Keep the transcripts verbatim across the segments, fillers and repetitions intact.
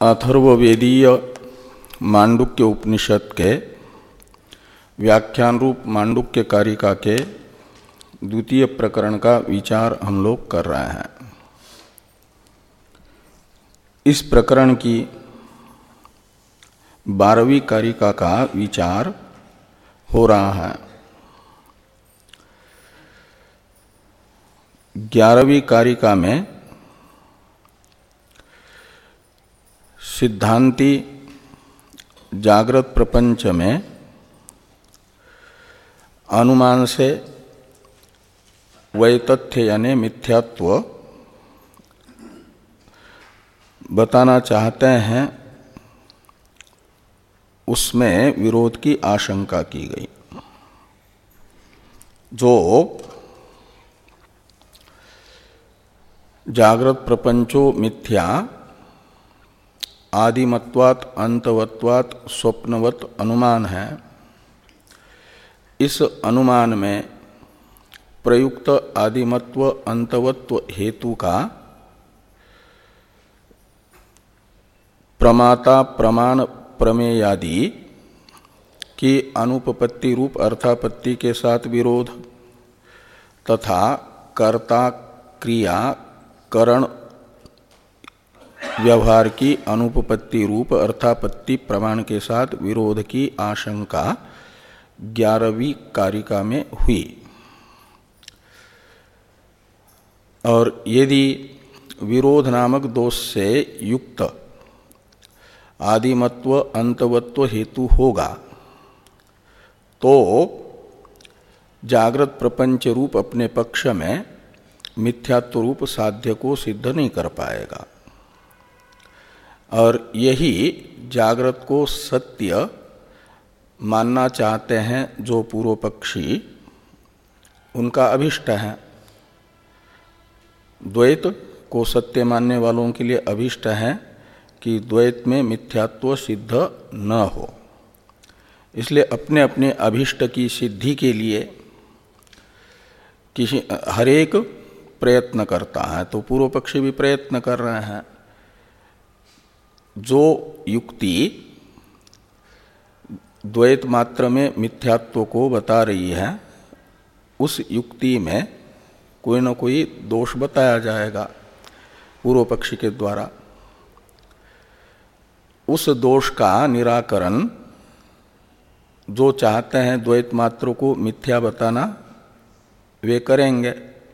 अथर्ववेदीय मांडुक्य उपनिषद के व्याख्यान रूप मांडुक्य कारिका के द्वितीय प्रकरण का विचार हम लोग कर रहे हैं। इस प्रकरण की बारहवीं कारिका का विचार हो रहा है। ग्यारहवीं कारिका में सिद्धांती जागृत प्रपंच में अनुमान से वैतथ्य यानी मिथ्यात्व बताना चाहते हैं, उसमें विरोध की आशंका की गई। जो जागृत प्रपंचो मिथ्या आदिमत्वात् अंतवत्वात् स्वप्नवत् अनुमान है, इस अनुमान में प्रयुक्त आदिमत्व अंतवत्व हेतु का प्रमाता प्रमाण प्रमेयादि की अनुपपत्ति रूप अर्थापत्ति के साथ विरोध तथा कर्ता क्रिया करण व्यवहार की अनुपपत्ति रूप अर्थापत्ति प्रमाण के साथ विरोध की आशंका ग्यारहवीं कारिका में हुई। और यदि विरोध नामक दोष से युक्त आदिमत्व अंतवत्व हेतु होगा तो जागृत प्रपंच रूप अपने पक्ष में मिथ्यात्व रूप साध्य को सिद्ध नहीं कर पाएगा। और यही जागृत को सत्य मानना चाहते हैं जो पूर्व पक्षी, उनका अभिष्ट है। द्वैत को सत्य मानने वालों के लिए अभिष्ट है कि द्वैत में मिथ्यात्व सिद्ध न हो। इसलिए अपने अपने अभिष्ट की सिद्धि के लिए किसी हरेक प्रयत्न करता है। तो पूर्व पक्षी भी प्रयत्न कर रहे हैं। जो युक्ति द्वैत मात्र में मिथ्यात्व को बता रही है, उस युक्ति में कोई न कोई दोष बताया जाएगा पूर्व पक्षी के द्वारा। उस दोष का निराकरण जो चाहते हैं द्वैत मात्र को मिथ्या बताना, वे करेंगे।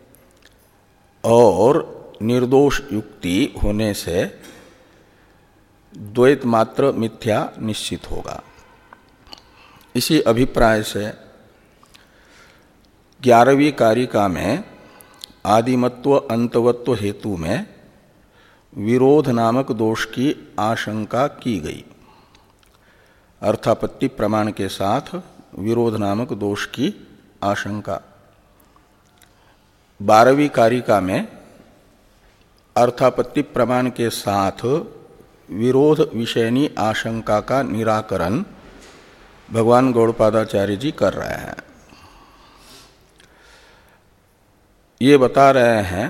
और निर्दोष युक्ति होने से द्वैत मात्र मिथ्या निश्चित होगा। इसी अभिप्राय से ग्यारहवीं कारिका में आदिमत्व अंतवत्व हेतु में विरोध नामक दोष की आशंका की गई। अर्थापत्ति प्रमाण के साथ विरोध नामक दोष की आशंका। बारहवीं कारिका में अर्थापत्ति प्रमाण के साथ विरोध विषयनी आशंका का निराकरण भगवान गौड़पादाचार्य जी कर रहे हैं। ये बता रहे हैं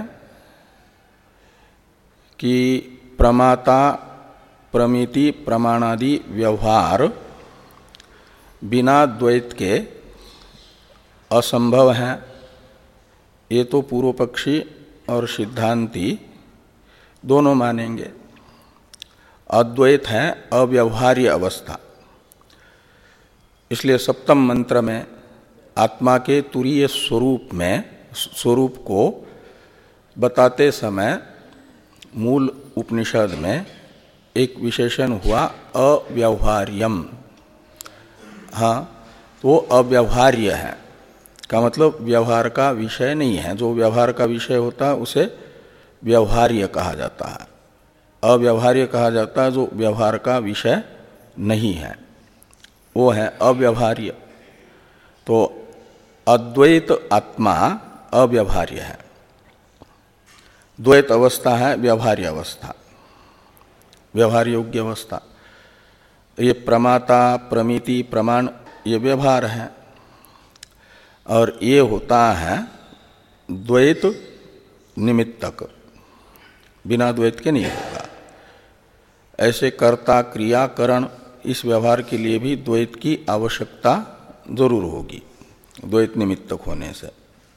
कि प्रमाता प्रमिति प्रमाणादि व्यवहार बिना द्वैत के असंभव हैं। ये तो पूर्व पक्षी और सिद्धांती दोनों मानेंगे। अद्वैत है अव्यवहार्य अवस्था। इसलिए सप्तम मंत्र में आत्मा के तुरीय स्वरूप में स्वरूप को बताते समय मूल उपनिषद में एक विशेषण हुआ अव्यवहार्यम। हाँ, तो अव्यवहार्य है का मतलब व्यवहार का विषय नहीं है। जो व्यवहार का विषय होता है उसे व्यवहार्य कहा जाता है। अव्यवहार्य कहा जाता है जो व्यवहार का विषय नहीं है, वो है अव्यवहार्य। तो अद्वैत आत्मा अव्यवहार्य है, द्वैत अवस्था है व्यवहार्य अवस्था, व्यवहार योग्य अवस्था। ये प्रमाता प्रमिति प्रमाण ये व्यवहार है, और ये होता है द्वैत निमित्तक, बिना द्वैत के नहीं होगा। ऐसे कर्ता क्रिया करण इस व्यवहार के लिए भी द्वैत की आवश्यकता जरूर होगी, द्वैत निमित्तक होने से।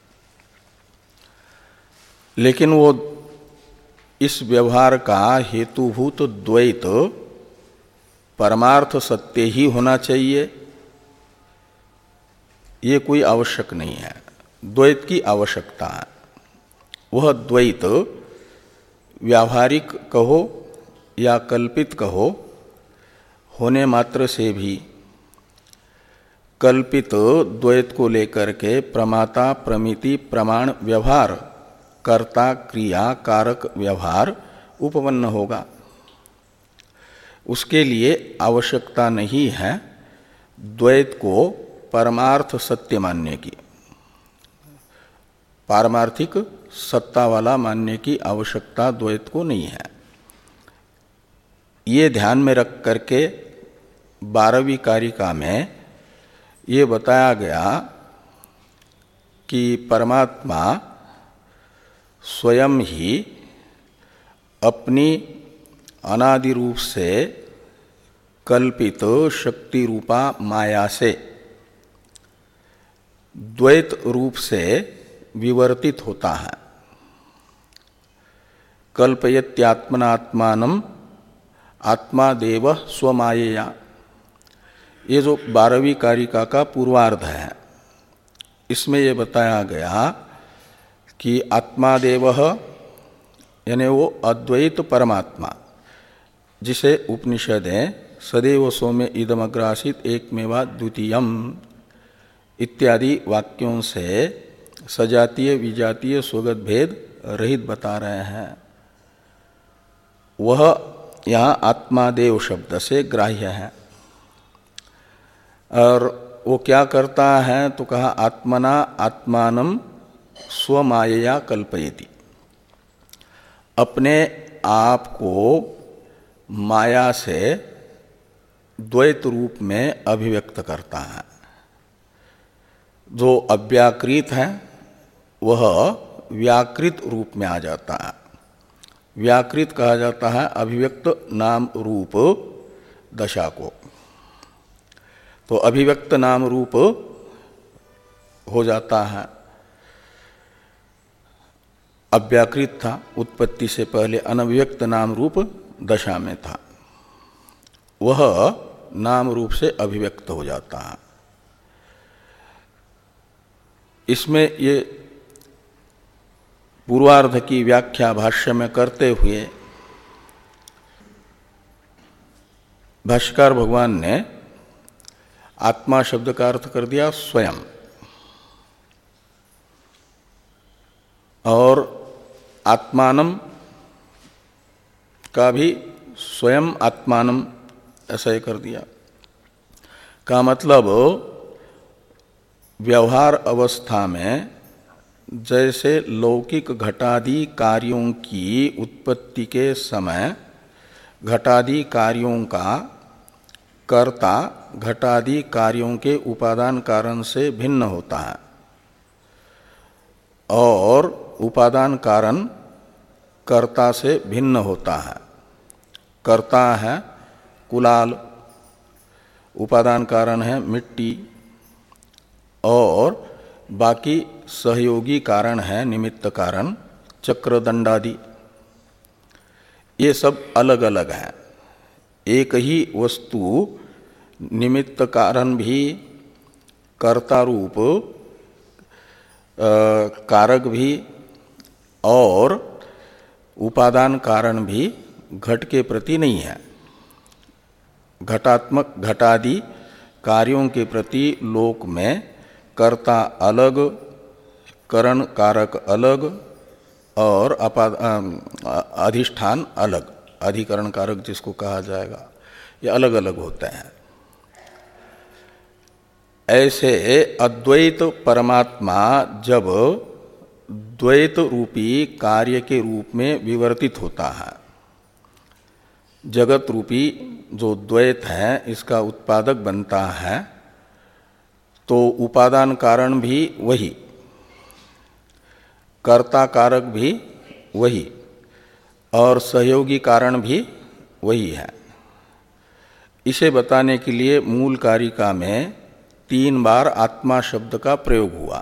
लेकिन वो इस व्यवहार का हेतुभूत द्वैत परमार्थ सत्य ही होना चाहिए, ये कोई आवश्यक नहीं है। द्वैत की आवश्यकता है। वह द्वैत व्यावहारिक कहो या कल्पित कहो, होने मात्र से भी कल्पित द्वैत को लेकर के प्रमाता प्रमिति प्रमाण व्यवहार, कर्ता क्रिया कारक व्यवहार उपपन्न होगा। उसके लिए आवश्यकता नहीं है द्वैत को परमार्थ सत्य मानने की, पारमार्थिक सत्ता वाला मानने की आवश्यकता द्वैत को नहीं है। ये ध्यान में रख करके बारहवीं कारिका में ये बताया गया कि परमात्मा स्वयं ही अपनी अनादि रूप से कल्पित शक्ति रूपा माया से द्वैत रूप से विवर्तित होता है। कल्पयत्यात्मनात्मानम आत्मा देव स्वमायया, ये जो बारहवीं कारिका का पूर्वार्ध है, इसमें ये बताया गया कि आत्मादेव यानी वो अद्वैत परमात्मा, जिसे उपनिषदें सदैव सौम्य इदमग्रासित एकमेवा द्वितीयम इत्यादि वाक्यों से सजातीय विजातीय स्वगत भेद रहित बता रहे हैं, वह यहाँ आत्मादेव शब्द से ग्राह्य है। और वो क्या करता है तो कहा आत्मना आत्मानम स्वमायया कल्पयति, अपने आप को माया से द्वैत रूप में अभिव्यक्त करता है। जो अव्याकृत है वह व्याकृत रूप में आ जाता है। व्याकृत कहा जाता है अभिव्यक्त नाम रूप दशा को। तो अभिव्यक्त नाम रूप हो जाता है। अव्याकृत था, उत्पत्ति से पहले अनव्यक्त नाम रूप दशा में था, वह नाम रूप से अभिव्यक्त हो जाता है। इसमें ये पूर्वार्ध की व्याख्या भाष्य में करते हुए भाष्यकार भगवान ने आत्मा शब्द का अर्थ कर दिया स्वयं, और आत्मानम का भी स्वयं आत्मानम ऐसा ही कर दिया। का मतलब व्यवहार अवस्था में जैसे लौकिक घटादि कार्यों की उत्पत्ति के समय घटादि कार्यों का कर्ता घटादि कार्यों के उपादान कारण से भिन्न होता है, और उपादान कारण कर्ता से भिन्न होता है। कर्ता है कुलाल, उपादान कारण है मिट्टी, और बाकी सहयोगी कारण है निमित्त कारण चक्र दंडादि। ये सब अलग अलग हैं। एक ही वस्तु निमित्त कारण भी, कर्ता रूप कारक भी और उपादान कारण भी घट के प्रति नहीं है। घटात्मक घटादि कार्यों के प्रति लोक में कर्ता अलग, करण कारक अलग और अधिष्ठान अलग, अधिकरण कारक जिसको कहा जाएगा, ये अलग अलग होते हैं। ऐसे अद्वैत परमात्मा जब द्वैत रूपी कार्य के रूप में विवर्तित होता है, जगत रूपी जो द्वैत है इसका उत्पादक बनता है, तो उपादान कारण भी वही, कर्ता कारक भी वही, और सहयोगी कारण भी वही है। इसे बताने के लिए मूल कारिका में तीन बार आत्मा शब्द का प्रयोग हुआ।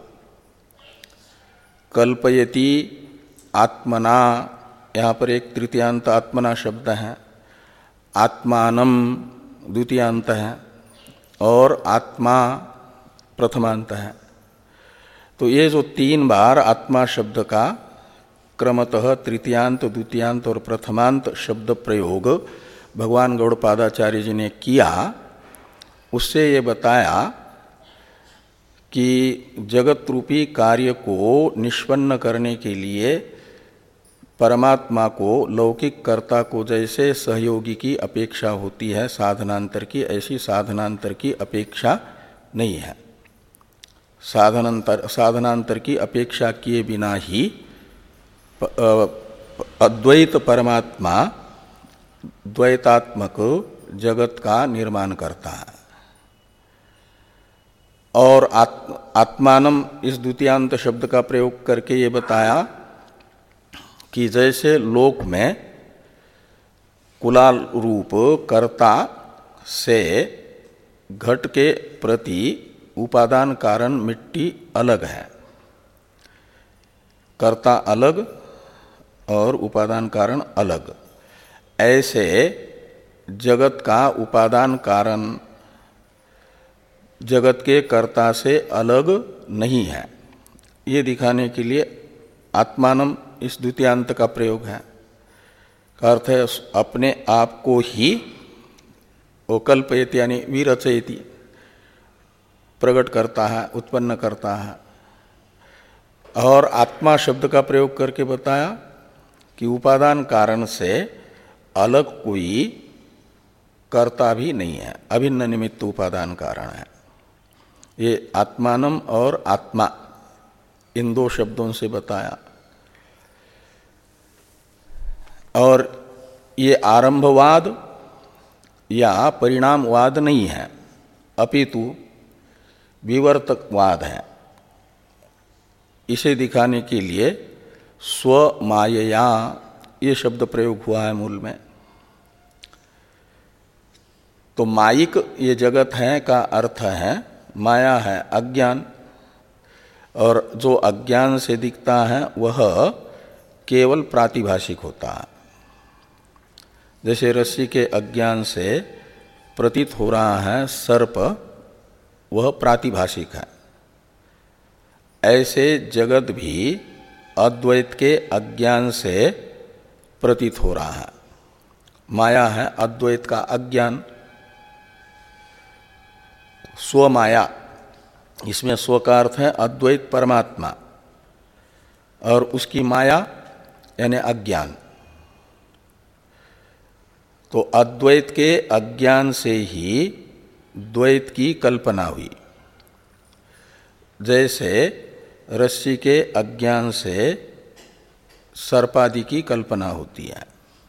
कल्पयति आत्मना, यहाँ पर एक तृतीयांत आत्मना शब्द है, आत्मानम द्वितीयांत है और आत्मा प्रथमांत है। तो ये जो तीन बार आत्मा शब्द का क्रमतः तृतीयांत, द्वितीयांत और प्रथमांत शब्द प्रयोग भगवान गौड़पादाचार्य जी ने किया, उससे ये बताया कि जगत रूपी कार्य को निष्पन्न करने के लिए परमात्मा को लौकिक कर्ता को जैसे सहयोगी की अपेक्षा होती है साधनांतर की, ऐसी साधनांतर की अपेक्षा नहीं है। साधनांतर साधनांतर की अपेक्षा किए बिना ही अद्वैत परमात्मा द्वैतात्मक जगत का निर्माण करता है। और आत्म, आत्मानम इस द्वितीयांत शब्द का प्रयोग करके ये बताया कि जैसे लोक में कुलाल रूप कर्ता से घट के प्रति उपादान कारण मिट्टी अलग है, कर्ता अलग और उपादान कारण अलग, ऐसे जगत का उपादान कारण जगत के कर्ता से अलग नहीं है, ये दिखाने के लिए आत्मानम इस द्वितीयांत का प्रयोग है। का अर्थ है अपने आप को ही वो कल्पयति यानी विरचयति प्रकट करता है, उत्पन्न करता है। और आत्मा शब्द का प्रयोग करके बताया कि उपादान कारण से अलग कोई कर्ता भी नहीं है, अभिन्न निमित्त उपादान कारण है। ये आत्मानम और आत्मा इन दो शब्दों से बताया। और ये आरंभवाद या परिणामवाद नहीं है, अपितु विवर्तकवाद है। इसे दिखाने के लिए स्वमायया ये शब्द प्रयोग हुआ है मूल में। तो मायिक ये जगत है का अर्थ है माया है, अज्ञान, और जो अज्ञान से दिखता है वह केवल प्रातिभाषिक होता है। जैसे रस्सी के अज्ञान से प्रतीत हो रहा है सर्प, वह प्रातिभाषिक है, ऐसे जगत भी अद्वैत के अज्ञान से प्रतीत हो रहा है। माया है अद्वैत का अज्ञान, स्वमाया, इसमें स्व का अर्थ है अद्वैत परमात्मा और उसकी माया यानी अज्ञान। तो अद्वैत के अज्ञान से ही द्वैत की कल्पना हुई। जैसे रस्सी के अज्ञान से सर्पादि की कल्पना होती है,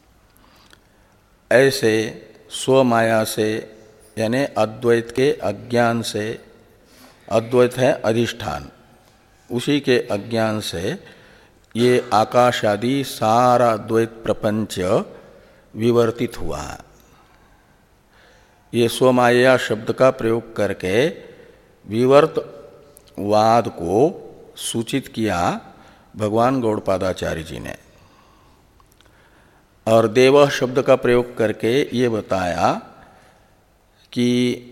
ऐसे स्वमाया से यानी अद्वैत के अज्ञान से, अद्वैत है अधिष्ठान, उसी के अज्ञान से ये आकाश आदि सारा द्वैत प्रपंच विवर्तित हुआ है। ये स्वमाया शब्द का प्रयोग करके विवर्तवाद को सूचित किया भगवान गौड़पादाचार्य जी ने। और देव शब्द का प्रयोग करके ये बताया कि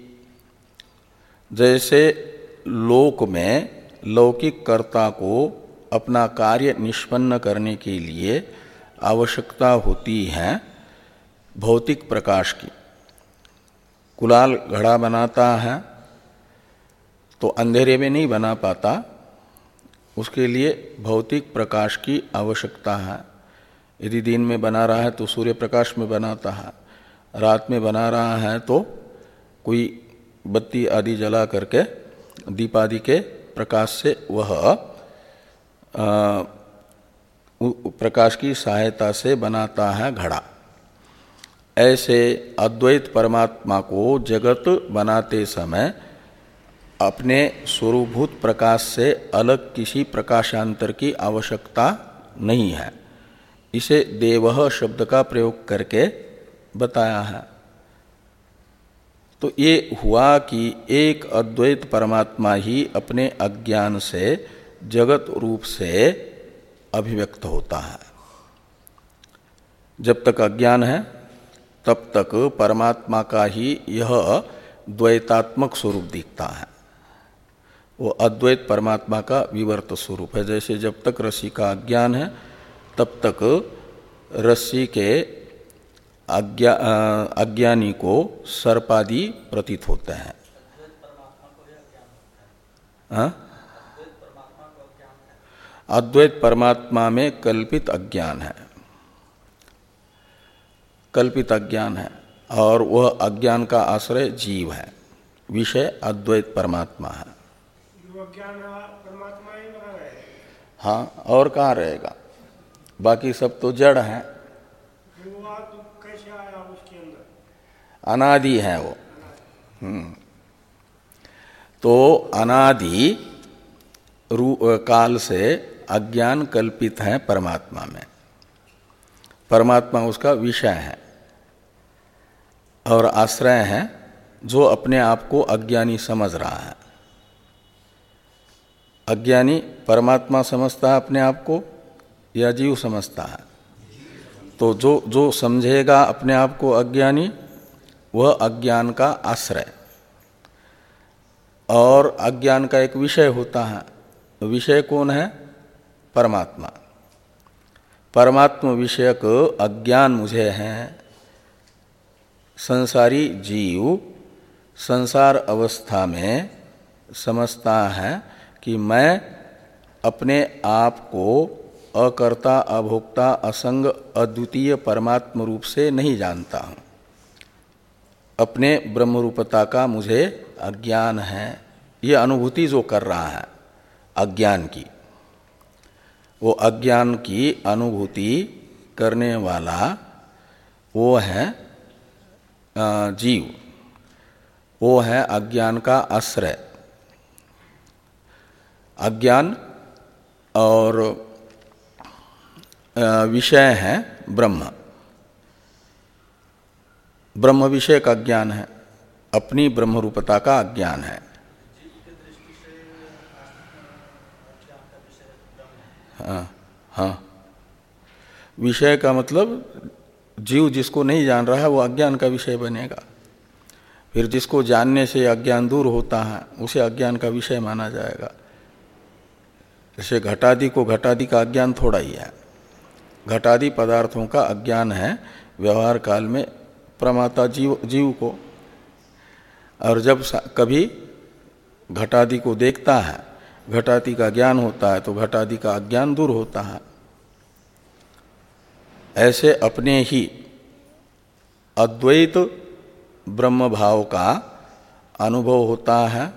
जैसे लोक में लौकिक कर्ता को अपना कार्य निष्पन्न करने के लिए आवश्यकता होती है भौतिक प्रकाश की। कुलाल घड़ा बनाता है तो अंधेरे में नहीं बना पाता, उसके लिए भौतिक प्रकाश की आवश्यकता है। यदि दिन में बना रहा है तो सूर्य प्रकाश में बनाता है, रात में बना रहा है तो कोई बत्ती आदि जला करके दीप आदि के प्रकाश से वह आ, प्रकाश की सहायता से बनाता है घड़ा। ऐसे अद्वैत परमात्मा को जगत बनाते समय अपने स्वरूभूत प्रकाश से अलग किसी प्रकाशांतर की आवश्यकता नहीं है। इसे देवः शब्द का प्रयोग करके बताया है। तो ये हुआ कि एक अद्वैत परमात्मा ही अपने अज्ञान से जगत रूप से अभिव्यक्त होता है। जब तक अज्ञान है तब तक परमात्मा का ही यह द्वैतात्मक स्वरूप दिखता है। वो अद्वैत परमात्मा का विवर्त स्वरूप है। जैसे जब तक रस्सी का अज्ञान है तब तक रस्सी के अज्ञा अज्ञानी को सर्पादि प्रतीत होते हैं। हाँ? अद्वैत परमात्मा में कल्पित अज्ञान है, कल्पित अज्ञान है, और वह अज्ञान का आश्रय जीव है, विषय अद्वैत परमात्मा है। परमात्मा ही बना रहे। हाँ, और कहाँ रहेगा? बाकी सब तो जड़ है। कैसे आया उसके अंदर? अनादि है वो। हम्म तो अनादि काल से अज्ञान कल्पित है परमात्मा में। परमात्मा उसका विषय है और आश्रय है, जो अपने आप को अज्ञानी समझ रहा है। अज्ञानी परमात्मा समझता है अपने आप को या जीव समझता है? तो जो जो समझेगा अपने आप को अज्ञानी, वह अज्ञान का आश्रय, और अज्ञान का एक विषय होता है। विषय कौन है? परमात्मा। परमात्मा विषयक अज्ञान मुझे है। संसारी जीव संसार अवस्था में समझता है कि मैं अपने आप को अकर्ता, अभोक्ता, असंग, अद्वितीय परमात्म रूप से नहीं जानता हूँ। अपने ब्रह्मरूपता का मुझे अज्ञान है। ये अनुभूति जो कर रहा है अज्ञान की, वो अज्ञान की अनुभूति करने वाला वो है जीव, वो है अज्ञान का आश्रय। अज्ञान और विषय है ब्रह्म। ब्रह्म विषय का अज्ञान है, अपनी ब्रह्मरूपता का अज्ञान है। हाँ हाँ, विषय का मतलब जीव जिसको नहीं जान रहा है वो अज्ञान का विषय बनेगा। फिर जिसको जानने से अज्ञान दूर होता है उसे अज्ञान का विषय माना जाएगा। जैसे घटादि को घटादि का अज्ञान थोड़ा ही है। घटादि पदार्थों का अज्ञान है व्यवहार काल में प्रमाता जीव जीव को, और जब कभी घटादि को देखता है, घटादि का ज्ञान होता है, तो घटादि का अज्ञान दूर होता है। ऐसे अपने ही अद्वैत ब्रह्म भाव का अनुभव होता है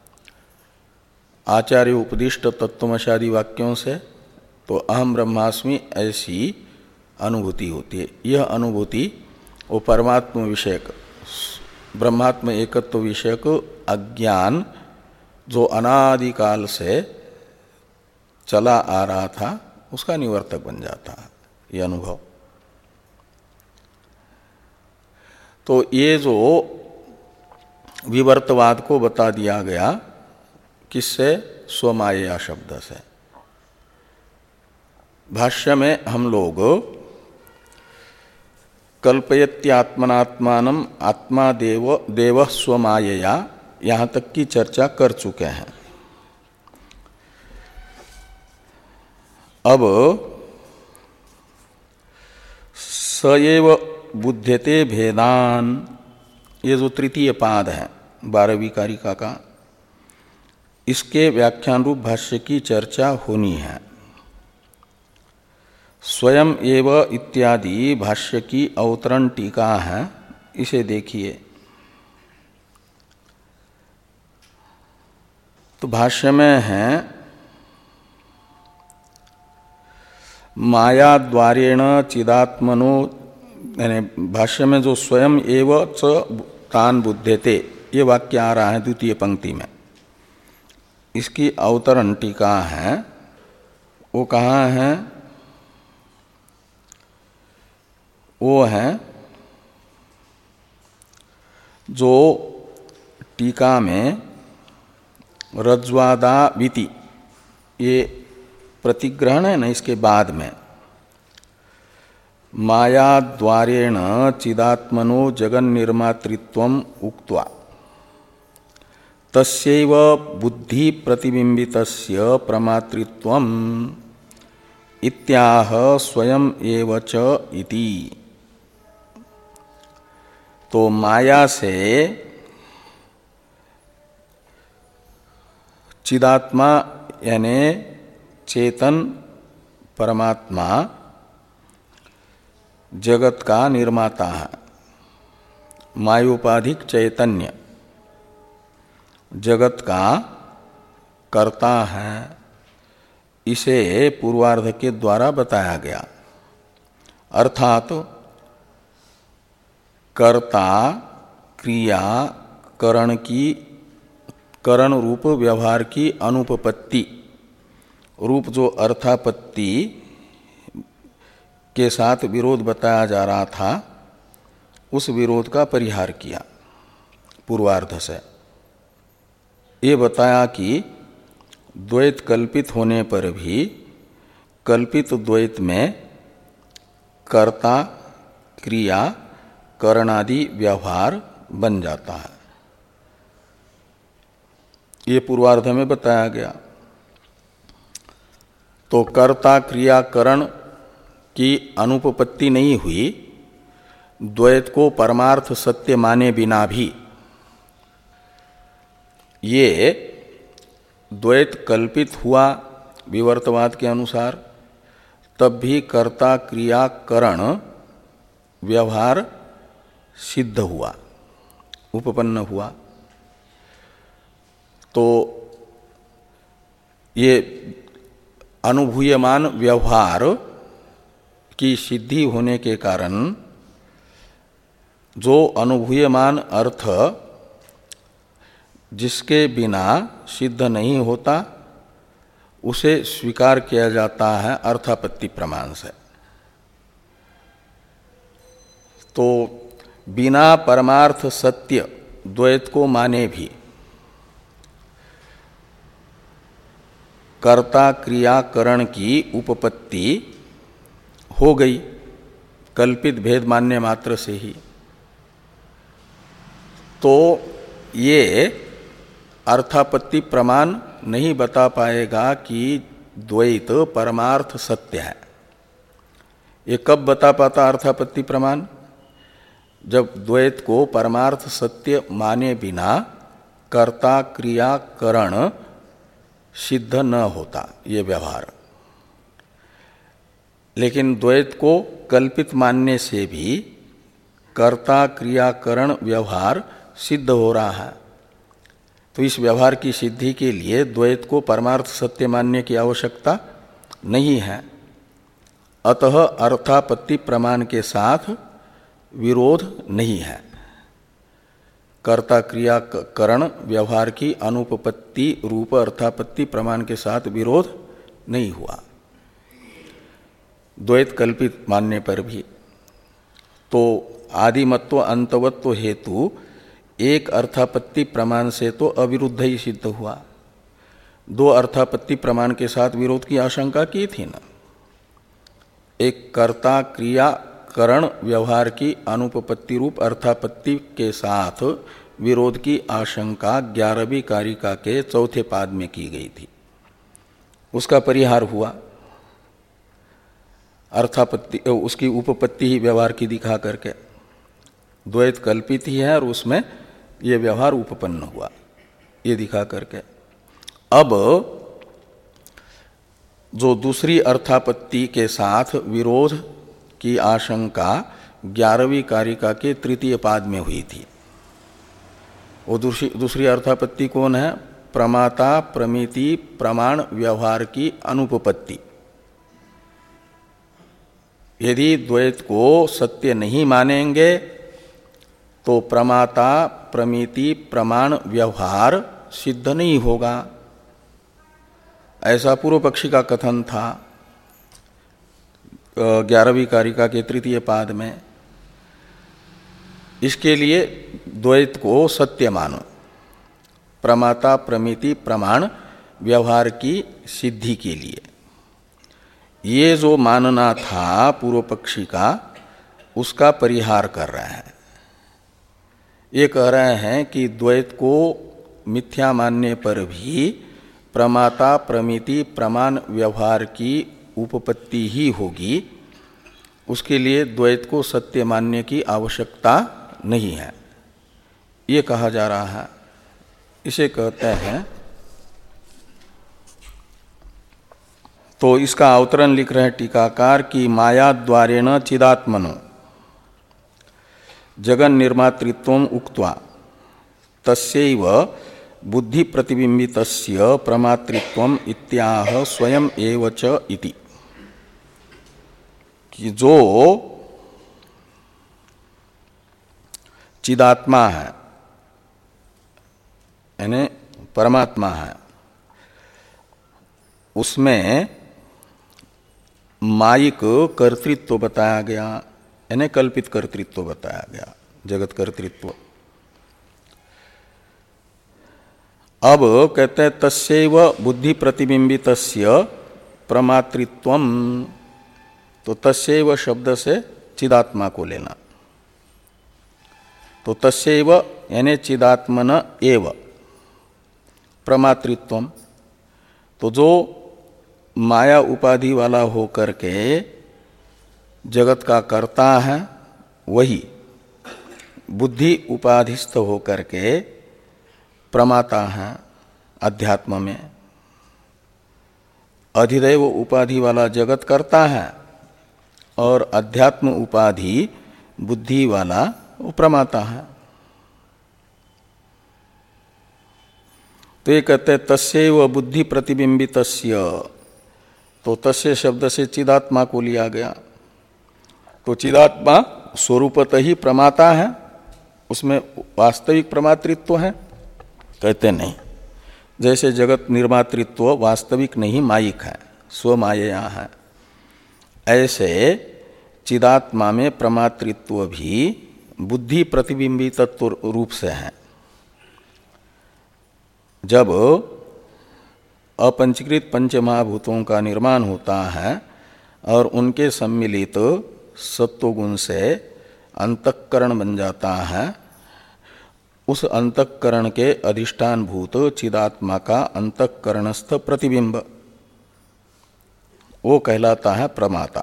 आचार्य उपदिष्ट तत्वमशादी वाक्यों से, तो अहम ब्रह्मास्मि ऐसी अनुभूति होती है। यह अनुभूति वो परमात्म विषयक, ब्रह्मात्म एकत्व विषयक अज्ञान जो अनादिकाल से चला आ रहा था उसका निवर्तक बन जाता है ये अनुभव। तो ये जो विवर्तवाद को बता दिया गया किससे? स्वमाया शब्द से। भाष्य में हम लोग कल्पयत्यात्मनात्मानम आत्मा देव देव स्वमायया यहाँ तक की चर्चा कर चुके हैं। अब सएव बुध्यते भेदान, ये जो तृतीय पाद है बारहवीं कारिका का, इसके व्याख्यान रूप भाष्य की चर्चा होनी है। स्वयं एव इत्यादि भाष्य की अवतरण टीका है, इसे देखिए। तो भाष्य में है माया द्वारेण चिदात्मनो, यानी भाष्य में जो स्वयं एव च तान बुध्यते ये वाक्य आ रहा है द्वितीय पंक्ति में, इसकी अवतरण टीका है। वो कहाँ है? वो है जो टीका में रज्ज्वादाविति ये प्रतिग्रहण है ना, इसके बाद में मायाद्वारेण चिदात्मनो जगन्निर्मातृत्वम् उक्त्वा तस्यैव बुद्धि प्रतिबिंबितस्य प्रमातृत्वम् इत्याह स्वयं एव च इति। तो माया से चिदात्मा यानी चेतन परमात्मा जगत का निर्माता है, मायोपाधिक चैतन्य जगत का कर्ता है, इसे पूर्वार्ध के द्वारा बताया गया। अर्थात कर्ता क्रिया करण की करण रूप व्यवहार की अनुपपत्ति रूप जो अर्थापत्ति के साथ विरोध बताया जा रहा था, उस विरोध का परिहार किया पूर्वार्ध से। ये बताया कि द्वैत कल्पित होने पर भी कल्पित द्वैत में कर्ता क्रिया करणादि व्यवहार बन जाता है, ये पूर्वार्ध में बताया गया। तो कर्ता क्रिया करण की अनुपपत्ति नहीं हुई, द्वैत को परमार्थ सत्य माने बिना भी ये द्वैत कल्पित हुआ विवर्तवाद के अनुसार, तब भी कर्ता क्रिया करण व्यवहार सिद्ध हुआ, उपपन्न हुआ। तो ये अनुभूयमान व्यवहार की सिद्धि होने के कारण जो अनुभूयमान अर्थ जिसके बिना सिद्ध नहीं होता, उसे स्वीकार किया जाता है अर्थापत्ति प्रमाण से। तो बिना परमार्थ सत्य द्वैत को माने भी कर्ता क्रिया करण की उपपत्ति हो गई कल्पित भेद मान्य मात्र से ही। तो ये अर्थापत्ति प्रमाण नहीं बता पाएगा कि द्वैत परमार्थ सत्य है। ये कब बता पाता अर्थापत्ति प्रमाण? जब द्वैत को परमार्थ सत्य माने बिना कर्ता क्रिया करण सिद्ध न होता ये व्यवहार। लेकिन द्वैत को कल्पित मानने से भी कर्ता क्रिया करण व्यवहार सिद्ध हो रहा है। तो इस व्यवहार की सिद्धि के लिए द्वैत को परमार्थ सत्य मानने की आवश्यकता नहीं है। अतः अर्थापत्ति प्रमाण के साथ विरोध नहीं है। कर्ता क्रिया करण व्यवहार की अनुपपत्ति रूप अर्थापत्ति प्रमाण के साथ विरोध नहीं हुआ द्वैत कल्पित मानने पर भी। तो आदिमत्व अंतवत्व हेतु एक अर्थापत्ति प्रमाण से तो अविरुद्ध ही सिद्ध हुआ। दो अर्थापत्ति प्रमाण के साथ विरोध की आशंका की थी ना। एक कर्ता क्रिया करण व्यवहार की अनुपपत्ति रूप अर्थापत्ति के साथ विरोध की आशंका ग्यारहवीं कारिका के चौथे पाद में की गई थी, उसका परिहार हुआ। अर्थापत्ति उसकी उपपत्ति ही व्यवहार की दिखा करके द्वैत कल्पित ही है और उसमें ये व्यवहार उपपन्न हुआ, ये दिखा करके। अब जो दूसरी अर्थापत्ति के साथ विरोध की आशंका ग्यारहवीं कारिका के तृतीय पाद में हुई थी, वो दूसरी दूसरी अर्थापत्ति कौन है? प्रमाता प्रमिति प्रमाण व्यवहार की अनुपपत्ति। यदि द्वैत को सत्य नहीं मानेंगे तो प्रमाता प्रमिति प्रमाण व्यवहार सिद्ध नहीं होगा, ऐसा पूर्व पक्षी का कथन था ग्यारहवीं कारिका के तृतीय पाद में। इसके लिए द्वैत को सत्य मानो, प्रमाता प्रमिति प्रमाण व्यवहार की सिद्धि के लिए। ये जो मानना था पूर्व पक्षी का, उसका परिहार कर रहे हैं। ये कह रहे हैं कि द्वैत को मिथ्या मानने पर भी प्रमाता प्रमिति प्रमाण व्यवहार की उपपत्ति ही होगी, उसके लिए द्वैत को सत्य मानने की आवश्यकता नहीं है, ये कहा जा रहा है। इसे कहते हैं, तो इसका अवतरण लिख रहे हैं टीकाकार कि माया द्वारेण चिदात्मनो जगन निर्मातृत्वम उक्त्वा तस्यैव बुद्धि प्रतिबिंबितस्य प्रमातृत्वम इत्याह स्वयं एव च इति, कि जो चिदात्मा है यानी परमात्मा है, उसमें मायिक कर्तृत्व बताया गया, यानी कल्पित कर्तृत्व बताया गया, जगत कर्तृत्व। अब कहते हैं तस्यैव बुद्धि प्रतिबिंबितस्य प्रमातृत्वम, तो तस्यैव शब्द से चिदात्मा को लेना, तो तस्यैव यानी चिदात्मन एव प्रमातृत्वम, तो जो माया उपाधि वाला होकर के जगत का कर्ता है, वही बुद्धि उपाधिस्थ होकर के प्रमाता है अध्यात्म में। अधिदैव उपाधि वाला जगत करता है और अध्यात्म उपाधि बुद्धि वाला वो प्रमाता है। तो ये कहते हैं तस्यैव बुद्धि प्रतिबिंबितस्य, तो तस्य शब्द से चिदात्मा को लिया गया, तो चिदात्मा स्वरूपतः ही प्रमाता है, उसमें वास्तविक प्रमातृत्व है, कहते नहीं। जैसे जगत निर्मातृत्व वास्तविक नहीं मायिक है, स्वमाया है, ऐसे चिदात्मा में प्रमातृत्व भी बुद्धि प्रतिबिंबित तत्व रूप से है। जब अपंचीकृत पंचमहाभूतों का निर्माण होता है और उनके सम्मिलित सत्वगुण से अंतःकरण बन जाता है, उस अंतःकरण के अधिष्ठान भूत चिदात्मा का अंतःकरणस्थ प्रतिबिंब वो कहलाता है प्रमाता।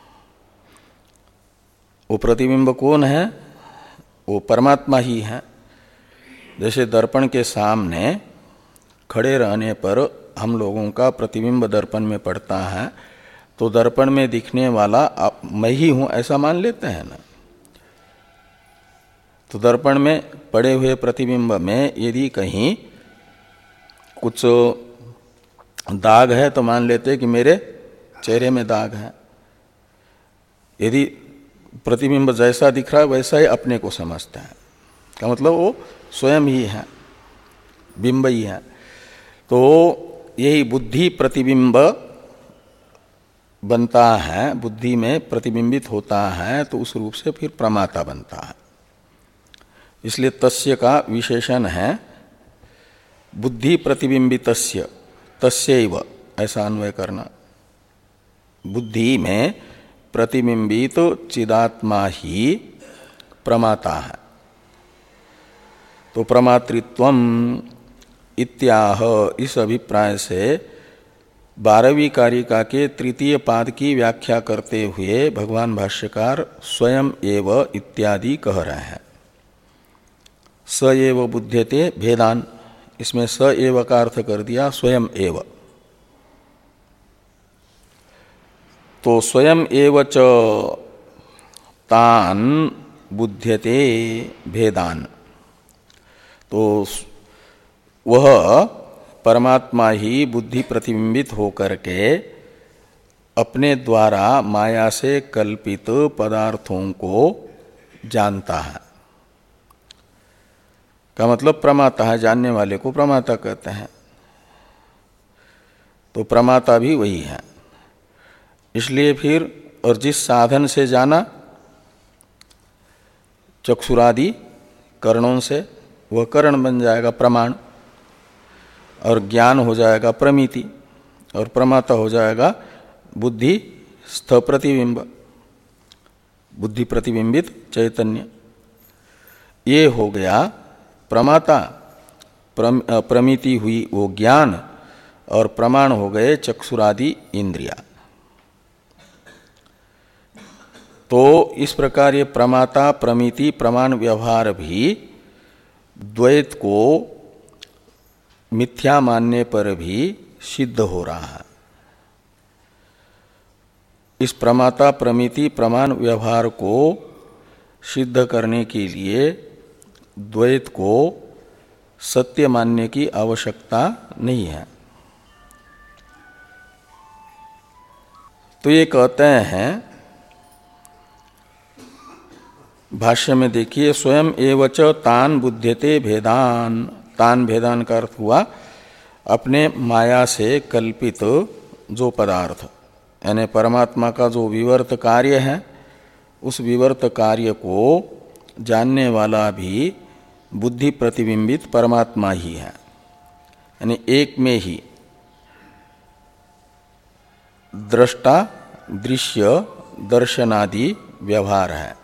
वो प्रतिबिंब कौन है? वो परमात्मा ही है। जैसे दर्पण के सामने खड़े रहने पर हम लोगों का प्रतिबिंब दर्पण में पड़ता है, तो दर्पण में दिखने वाला आप मैं ही हूं ऐसा मान लेते हैं ना। तो दर्पण में पड़े हुए प्रतिबिंब में यदि कहीं कुछ दाग है तो मान लेते हैं कि मेरे चेहरे में दाग है। यदि प्रतिबिंब जैसा दिख रहा है वैसा ही अपने को समझता है, का मतलब वो स्वयं ही है, बिंब ही है। तो यही बुद्धि प्रतिबिंब बनता है, बुद्धि में प्रतिबिंबित होता है, तो उस रूप से फिर प्रमाता बनता है। इसलिए तस्य का विशेषण है बुद्धि प्रतिबिंबितस्य, तस्यैव ऐसा अन्वय करना। बुद्धि में प्रतिबिंबित चिदात्मा ही प्रमाता है। तो प्रमातृत्वम इत्याह, इस अभिप्राय से बारहवीं कारिका के तृतीय पाद की व्याख्या करते हुए भगवान भाष्यकार स्वयं एव इत्यादि कह रहे हैं। स एव बुध्यते भेदान, इसमें स एव का अर्थ कर दिया स्वयं एव। तो स्वयं एव च तान बुध्यते भेदान, तो वह परमात्मा ही बुद्धि प्रतिबिंबित होकर के अपने द्वारा माया से कल्पित पदार्थों को जानता है। का मतलब प्रमाता है, जानने वाले को प्रमाता कहते हैं। तो प्रमाता भी वही है। इसलिए फिर और जिस साधन से जाना, चक्षुरादि कर्णों से, वह कर्ण बन जाएगा प्रमाण, और ज्ञान हो जाएगा प्रमिति, और प्रमाता हो जाएगा बुद्धि स्थ प्रतिबिंब, बुद्धि प्रतिबिंबित चैतन्य। ये हो गया प्रमाता, प्रम, प्रमिति हुई वो ज्ञान, और प्रमाण हो गए चक्षुरादि इंद्रिया। तो इस प्रकार ये प्रमाता प्रमिति प्रमाण व्यवहार भी द्वैत को मिथ्या मानने पर भी सिद्ध हो रहा है। इस प्रमाता प्रमिति प्रमाण व्यवहार को सिद्ध करने के लिए द्वैत को सत्य मानने की आवश्यकता नहीं है। तो ये कहते हैं भाष्य में, देखिए, स्वयं एवच तान बुध्यते भेदान। तान भेदान का अर्थ हुआ अपने माया से कल्पित जो पदार्थ, यानी परमात्मा का जो विवर्त कार्य है, उस विवर्त कार्य को जानने वाला भी बुद्धि प्रतिबिंबित परमात्मा ही है। यानी एक में ही दृष्टा दृश्य दर्शनादि व्यवहार है,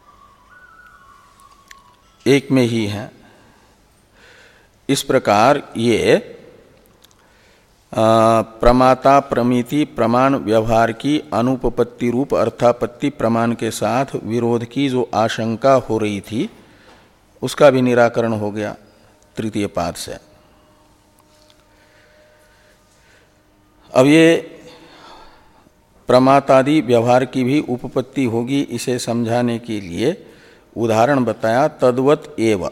एक में ही है। इस प्रकार ये प्रमाता प्रमिति प्रमाण व्यवहार की अनुपपत्ति रूप अर्थापत्ति प्रमाण के साथ विरोध की जो आशंका हो रही थी, उसका भी निराकरण हो गया तृतीय पाद से। अब ये प्रमातादि व्यवहार की भी उपपत्ति होगी, इसे समझाने के लिए उदाहरण बताया। तद्वत एव,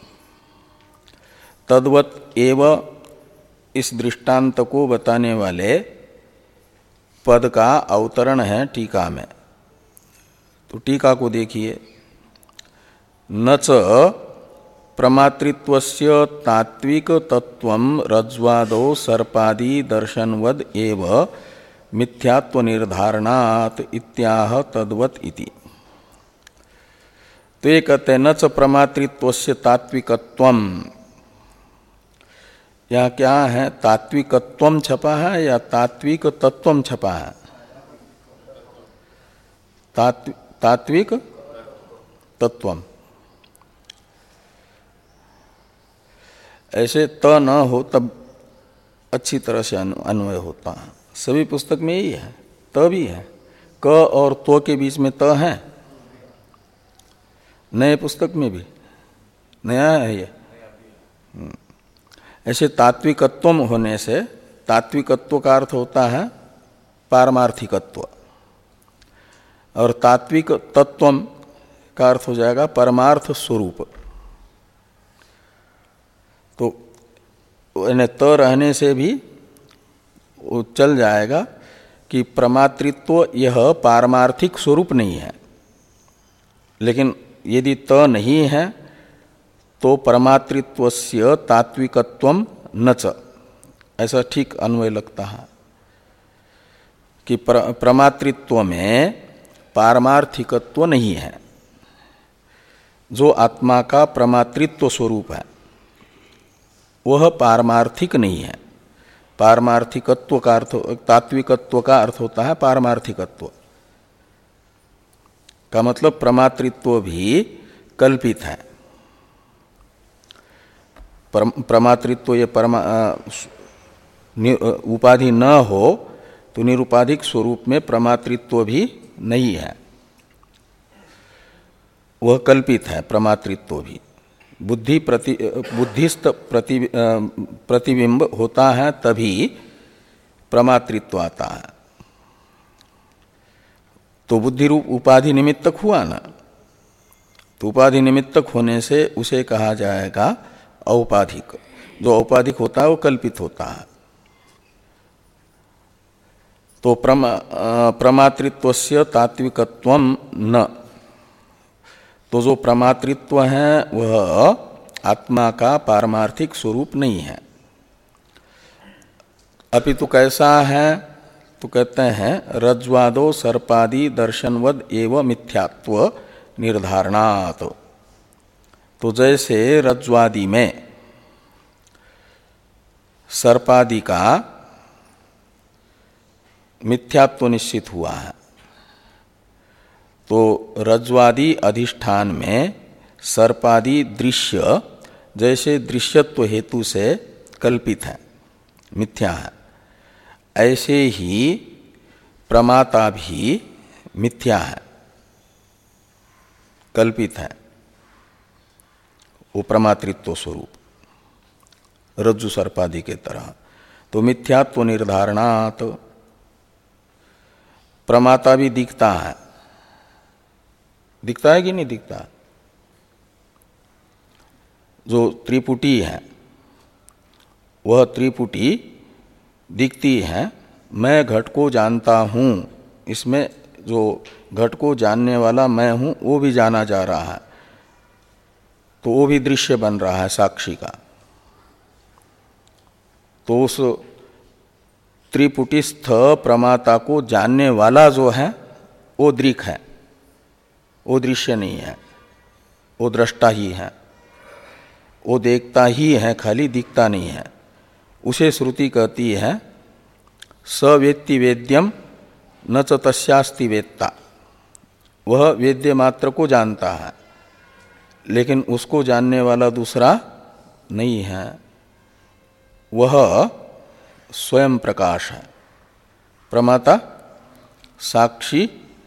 तद्वत एव इस दृष्टांत को बताने वाले पद का अवतरण है टीका में। तो टीका को देखिए, न च प्रमातृत्वस्य तात्विक तत्वं रज्ज्वादो सर्पादि दर्शनवद एव मिथ्यात्व निर्धारणात् इत्याह तद्वत इति। तो ये कहते हैं न च प्रमातृत्वस्य तात्विकत्वम, यहाँ क्या है, तात्विकत्वम छपा है या तात्विक तत्वम छपा है? तात्विक तात्विक तत्वम। ऐसे त न हो तब अच्छी तरह से अन्वय होता है। सभी पुस्तक में यही है, त भी है, क और तो के बीच में त है। नए पुस्तक में भी नया है ये। ऐसे तात्विकत्वम होने से, तात्विकत्व का अर्थ होता है पारमार्थिकत्व, और तात्विक तत्वम का अर्थ हो जाएगा परमार्थ स्वरूप। तो यानी त रहने से भी वो चल जाएगा कि प्रमातृत्व यह पारमार्थिक स्वरूप नहीं है। लेकिन यदि त नहीं है तो परमातृत्वस्य तात्विकत्वम न च, ऐसा ठीक अन्वय लगता है कि प्रमातृत्व में पारमार्थिकत्व नहीं है। जो आत्मा का प्रमातृत्व स्वरूप है वह पारमार्थिक नहीं है। पारमार्थिकत्व का अर्थ, तात्विकत्व का अर्थ होता है पारमार्थिकत्व का मतलब प्रमातृत्व भी कल्पित है। प्रमातृत्व ये परमा उपाधि न हो तो निरुपाधिक स्वरूप में प्रमातृत्व भी नहीं है, वह कल्पित है प्रमातृत्व भी। बुद्धि प्रति बुद्धिस्थ प्रति प्रतिबिंब होता है तभी प्रमातृत्व आता है। तो बुद्धि रूप उपाधि निमित्तक हुआ ना, तो उपाधि निमित्तक होने से उसे कहा जाएगा औपाधिक। जो औपाधिक होता है वो कल्पित होता है। तो प्रमा प्रमातृत्वस्य तात्विकत्वम न, तो जो प्रमातृत्व है वह आत्मा का पारमार्थिक स्वरूप नहीं है। अपितु कैसा है? तो कहते हैं रज्ज्वादो सर्पादि दर्शनवद एव मिथ्यात्व निर्धारणात्। तो जैसे रज्ज्वादि में सर्पादि का मिथ्यात्व निश्चित हुआ है, तो रज्ज्वादि अधिष्ठान में सर्पादि दृश्य जैसे दृश्यत्व हेतु से कल्पित है, मिथ्या है, ऐसे ही प्रमाता भी मिथ्या है, कल्पित है, वो प्रमातृत्व स्वरूप रज्जु सर्पादि के तरह। तो मिथ्यात्व निर्धारणात् प्रमाता भी दिखता है, दिखता है कि नहीं दिखता? जो त्रिपुटी है वह त्रिपुटी दिखती है, मैं घट को जानता हूँ, इसमें जो घट को जानने वाला मैं हूँ वो भी जाना जा रहा है, तो वो भी दृश्य बन रहा है साक्षी का। तो उस त्रिपुटिस्थ प्रमाता को जानने वाला जो है वो दृक् है, वो दृश्य नहीं है, वो दृष्टा ही है, वो देखता ही है, खाली दिखता नहीं है। उसे श्रुति कहती है स वेत्ति वेद्यम न च तस्यास्ति वेत्ता, वह वेद्य मात्र को जानता है लेकिन उसको जानने वाला दूसरा नहीं है, वह स्वयं प्रकाश है। प्रमाता साक्षी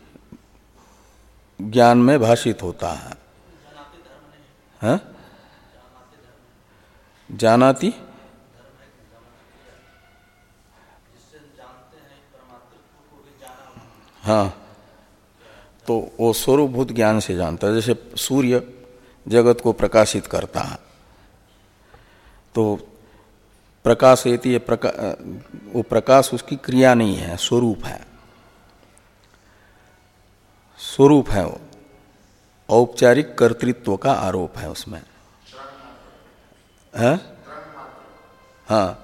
ज्ञान में भाषित होता है, है? जानाति हाँ, तो वो स्वरूपभूत ज्ञान से जानता है। जैसे सूर्य जगत को प्रकाशित करता है, तो प्रकाशयति ये प्रका, वो प्रकाश उसकी क्रिया नहीं है, स्वरूप है, स्वरूप है वो, औपचारिक कर्तृत्व का आरोप है उसमें, है? हाँ,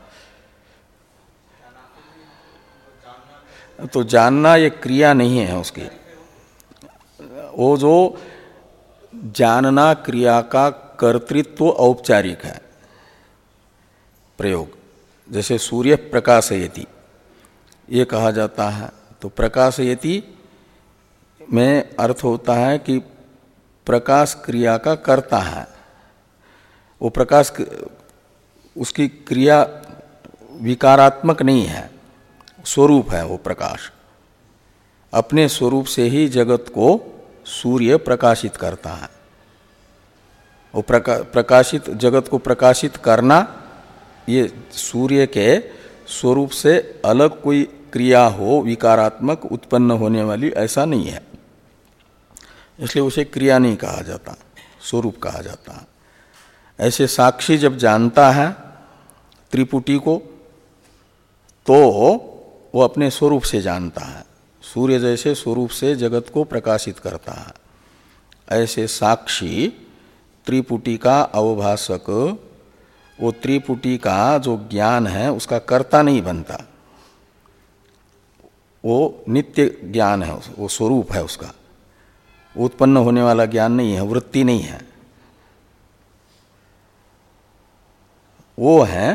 तो जानना ये क्रिया नहीं है उसकी, वो जो जानना क्रिया का कर्तृत्व औपचारिक है प्रयोग। जैसे सूर्य प्रकाशयति ये कहा जाता है, तो प्रकाशयति में अर्थ होता है कि प्रकाश क्रिया का कर्ता है, वो प्रकाश उसकी क्रिया विकारात्मक नहीं है, स्वरूप है वो प्रकाश, अपने स्वरूप से ही जगत को सूर्य प्रकाशित करता है। वो प्रका, प्रकाशित जगत को प्रकाशित करना ये सूर्य के स्वरूप से अलग कोई क्रिया हो विकारात्मक उत्पन्न होने वाली, ऐसा नहीं है, इसलिए उसे क्रिया नहीं कहा जाता, स्वरूप कहा जाता है। ऐसे साक्षी जब जानता है त्रिपुटी को, तो वो अपने स्वरूप से जानता है, सूर्य जैसे स्वरूप से जगत को प्रकाशित करता है। ऐसे साक्षी त्रिपुटी का अवभाषक, वो त्रिपुटी का जो ज्ञान है उसका कर्ता नहीं बनता, वो नित्य ज्ञान है, वो स्वरूप है उसका, उत्पन्न होने वाला ज्ञान नहीं है, वृत्ति नहीं है, वो है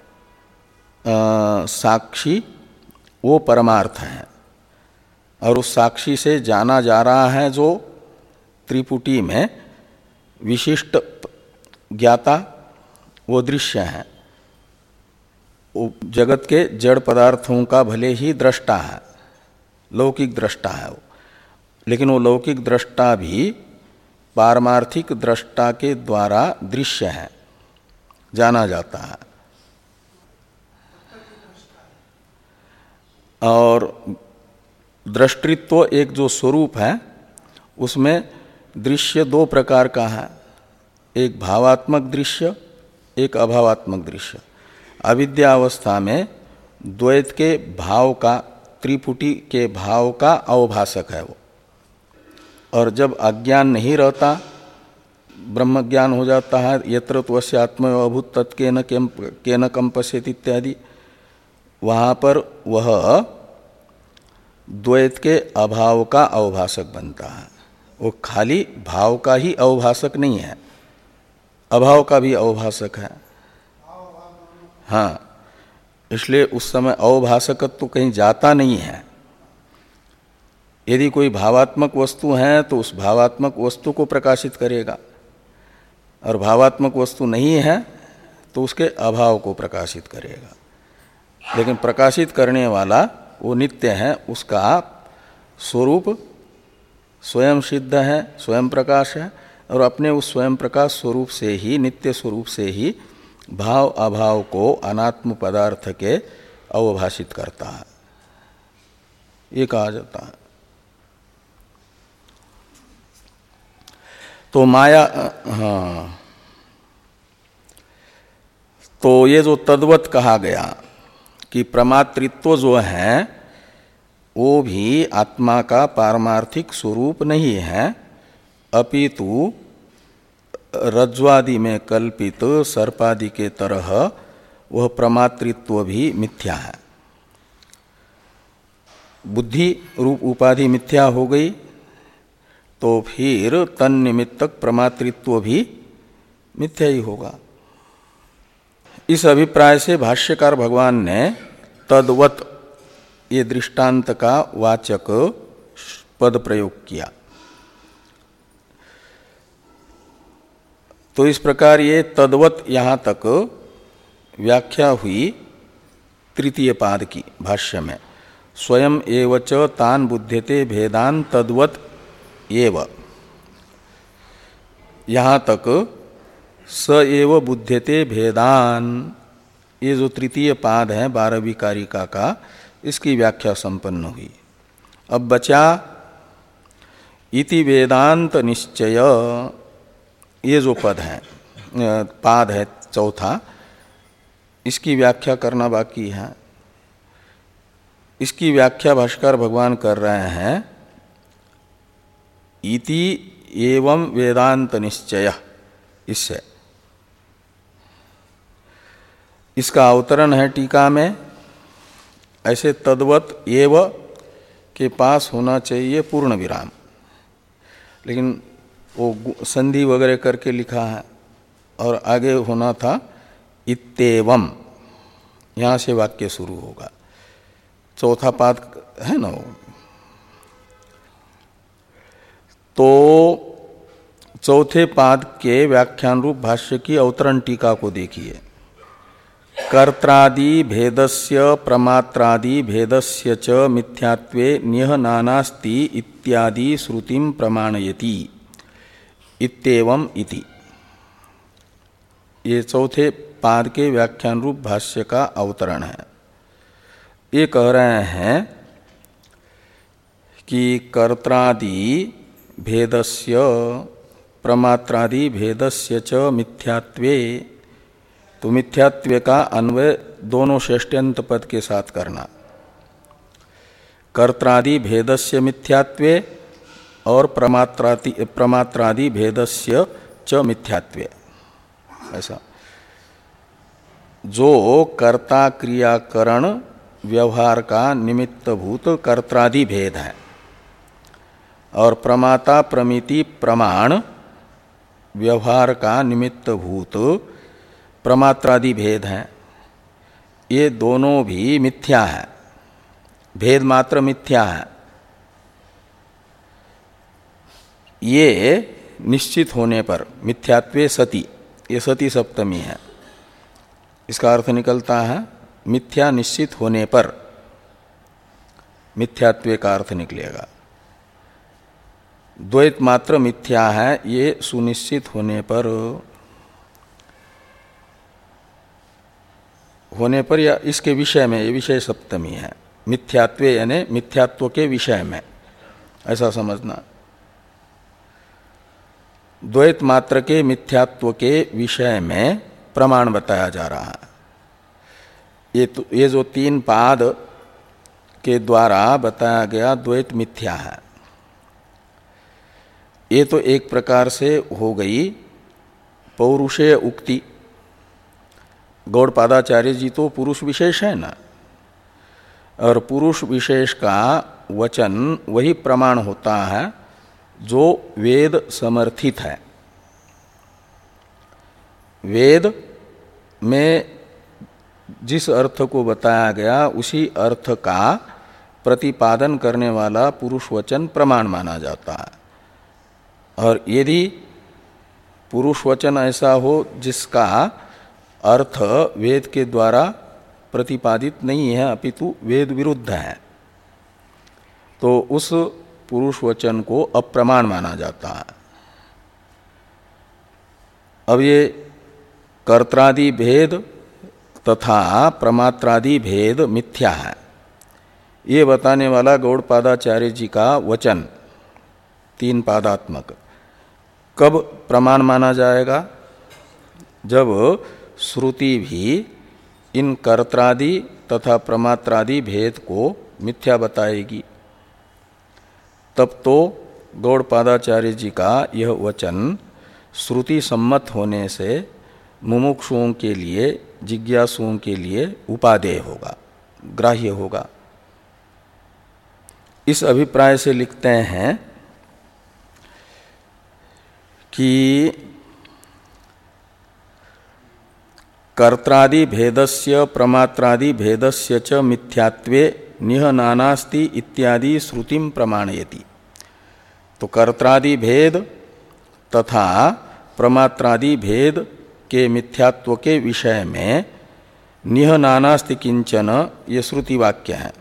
आ, साक्षी, वो परमार्थ है। और उस साक्षी से जाना जा रहा है जो त्रिपुटी में विशिष्ट ज्ञाता, वो दृश्य है, वो जगत के जड़ पदार्थों का भले ही दृष्टा है, लौकिक दृष्टा है वो, लेकिन वो लौकिक दृष्टा भी पारमार्थिक दृष्टा के द्वारा दृश्य है, जाना जाता है। और दृष्टित्व एक जो स्वरूप है उसमें दृश्य दो प्रकार का है, एक भावात्मक दृश्य, एक अभावात्मक दृश्य। अविद्यावस्था में द्वैत के भाव का, त्रिपुटी के भाव का अवभाषक है वो, और जब अज्ञान नहीं रहता, ब्रह्म ज्ञान हो जाता है, यत्र त्वस्य आत्मैव अभूत् तत्केन केन कं पश्येत् इत्यादि, वहाँ पर वह द्वैत के अभाव का अवभाषक बनता है, वो खाली भाव का ही अवभाषक नहीं है, अभाव का भी अवभाषक है। हाँ, इसलिए उस समय अवभाषकत्व तो कहीं जाता नहीं है। यदि कोई भावात्मक वस्तु है तो उस भावात्मक वस्तु को प्रकाशित करेगा, और भावात्मक वस्तु नहीं है तो उसके अभाव को प्रकाशित करेगा। लेकिन प्रकाशित करने वाला वो नित्य है, उसका स्वरूप स्वयं सिद्ध है, स्वयं प्रकाश है, और अपने उस स्वयं प्रकाश स्वरूप से ही, नित्य स्वरूप से ही भाव अभाव को अनात्म पदार्थ के अवभाषित करता है, ये कहा जाता है। तो माया, हाँ, तो ये जो तद्वत कहा गया कि प्रमातृत्व जो है वो भी आत्मा का पारमार्थिक स्वरूप नहीं है, अपितु रज्ज्वादि में कल्पित सर्पादि के तरह वह प्रमातृत्व भी मिथ्या है। बुद्धि रूप उपाधि मिथ्या हो गई तो फिर तन्निमित्तक प्रमातृत्व भी मिथ्या ही होगा। इस अभिप्राय से भाष्यकार भगवान ने तद्वत ये दृष्टांत का वाचक पद प्रयोग किया। तो इस प्रकार ये तद्वत यहाँ तक व्याख्या हुई तृतीय पाद की भाष्य में। स्वयं एवच तान बुध्यते भेदान तद्वत एव, यहाँ तक स एव बुध्यते भेदान, ये जो तृतीय पाद है बारहवीं कारिका का, इसकी व्याख्या संपन्न हुई। अब बचा इति वेदांत निश्चय, ये जो पद है, पाद है चौथा, इसकी व्याख्या करना बाकी है। इसकी व्याख्या भाष्कर भगवान कर रहे हैं इति एवं वेदांत निश्चय, इससे। इसका अवतरण है टीका में, ऐसे तद्वत एव के पास होना चाहिए पूर्ण विराम, लेकिन वो संधि वगैरह करके लिखा है, और आगे होना था इत्तेवम, यहाँ से वाक्य शुरू होगा। चौथा पाद है ना वो। तो चौथे पाद के व्याख्यान रूप भाष्य की अवतरण टीका को देखिए। कर्त्रादि भेदस्य प्रमात्रादि भेदस्य च मिथ्यात्वे निह नानास्ति इत्यादि श्रुतिम प्रमाणयति इत्तेवम इति। ये चौथे पाद के व्याख्यान रूप भाष्य का अवतरण है। ये कह रहे हैं कि कर्त्रादि भेदस्य प्रमात्रादि भेदस्य च मिथ्यात्वे, तो मिथ्यात्व का अन्वय दोनों षष्ट्यंत पद के साथ करना। कर्त्रादि भेदस्य मिथ्यात्वे और प्रमात्रादि प्रमात्रादि भेदस्य च मिथ्यात्वे, ऐसा। जो कर्ता क्रियाकरण व्यवहार का निमित्तभूत कर्त्रादि भेद है, और प्रमाता प्रमिति प्रमाण व्यवहार का निमित्तभूत प्रमात्रादि भेद हैं, ये दोनों भी मिथ्या है, भेद मात्र मिथ्या है। ये निश्चित होने पर मिथ्यात्वे सति, ये सति सप्तमी है, इसका अर्थ निकलता है मिथ्या निश्चित होने पर, मिथ्यात्वे का अर्थ निकलेगा। द्वैत मात्र मिथ्या है, ये सुनिश्चित होने पर, होने पर या इसके विषय में, ये विषय सप्तमी है। मिथ्यात्वे यानी मिथ्यात्व के विषय में, ऐसा समझना। द्वैत मात्र के मिथ्यात्व के विषय में प्रमाण बताया जा रहा है। ये तो, ये जो तीन पाद के द्वारा बताया गया द्वैत मिथ्या है, ये तो एक प्रकार से हो गई पौरुषेय उक्ति। गौड़पादाचार्य जी तो पुरुष विशेष है ना, और पुरुष विशेष का वचन वही प्रमाण होता है जो वेद समर्थित है। वेद में जिस अर्थ को बताया गया उसी अर्थ का प्रतिपादन करने वाला पुरुष वचन प्रमाण माना जाता है। और यदि पुरुष वचन ऐसा हो जिसका अर्थ वेद के द्वारा प्रतिपादित नहीं है अपितु वेद विरुद्ध है, तो उस पुरुष वचन को अप्रमाण माना जाता है। अब ये कर्त्रादि भेद तथा प्रमात्रादि भेद मिथ्या है, ये बताने वाला गौड़पादाचार्य जी का वचन तीन पादात्मक कब प्रमाण माना जाएगा? जब श्रुति भी इन कर्त्रादि तथा प्रमात्रादि भेद को मिथ्या बताएगी, तब तो गौड़पादाचार्य जी का यह वचन श्रुति सम्मत होने से मुमुक्षुओं के लिए, जिज्ञासुओं के लिए उपादेय होगा, ग्राह्य होगा। इस अभिप्राय से लिखते हैं कि कर्त्रादि भेदस्य प्रमात्रादि भेदस्य च मिथ्यात्वे निह नानास्ति इत्यादि श्रुतिम प्रमाणयति। तो कर्त्रादि भेद तथा प्रमात्रादि भेद के मिथ्यात्व के विषय में निह नानास्ति किंचन ये श्रुति वाक्य है।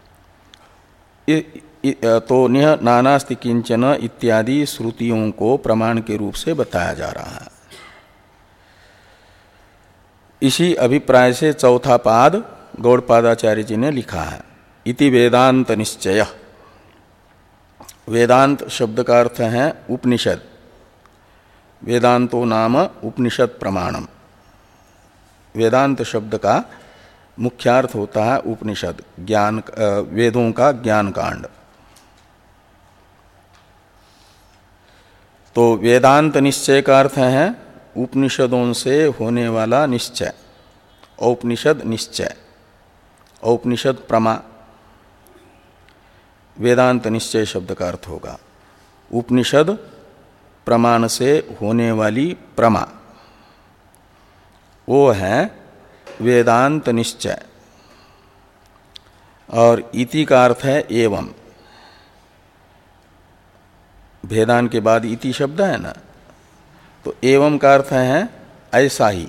तो निह नानास्ति किंचन इत्यादि श्रुतियों को प्रमाण के रूप से बताया जा रहा है। इसी अभिप्राय से चौथा पाद गौड़पादाचार्य जी ने लिखा है, इति वेदांत निश्चय। वेदांत शब्द का अर्थ है उपनिषद। वेदांतो नाम उपनिषद प्रमाणम। वेदांत शब्द का मुख्यार्थ होता है उपनिषद, ज्ञान, वेदों का ज्ञान कांड। तो वेदांत निश्चय का अर्थ है उपनिषदों से होने वाला निश्चय, औपनिषद निश्चय, औपनिषद प्रमा। वेदांत निश्चय शब्द का अर्थ होगा उपनिषद प्रमाण से होने वाली प्रमा, वो है वेदांत निश्चय। और इति का अर्थ है एवं। भेदान के बाद इति शब्द है ना, तो एवं का अर्थ है ऐसा ही।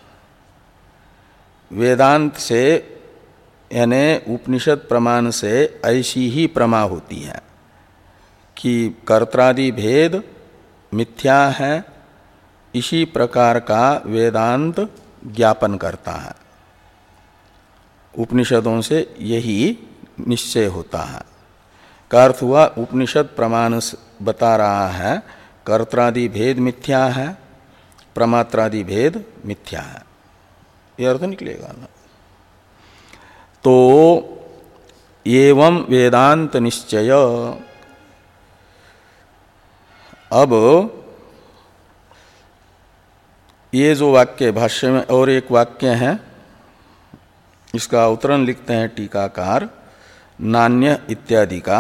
वेदांत से यानी उपनिषद प्रमाण से ऐसी ही प्रमा होती है कि कर्त्रादि भेद मिथ्या है, इसी प्रकार का वेदांत ज्ञापन करता है। उपनिषदों से यही निश्चय होता है। का अर्थ हुआ उपनिषद प्रमाण बता रहा है कर्त्रादि भेद मिथ्या है, प्रमात्रादि भेद मिथ्या है। यह अर्थ निकलेगा ना। तो एवं वेदांत निश्चय। अब ये जो वाक्य भाष्य में और एक वाक्य है, इसका अवतरण लिखते हैं टीकाकार नान्य इत्यादि का।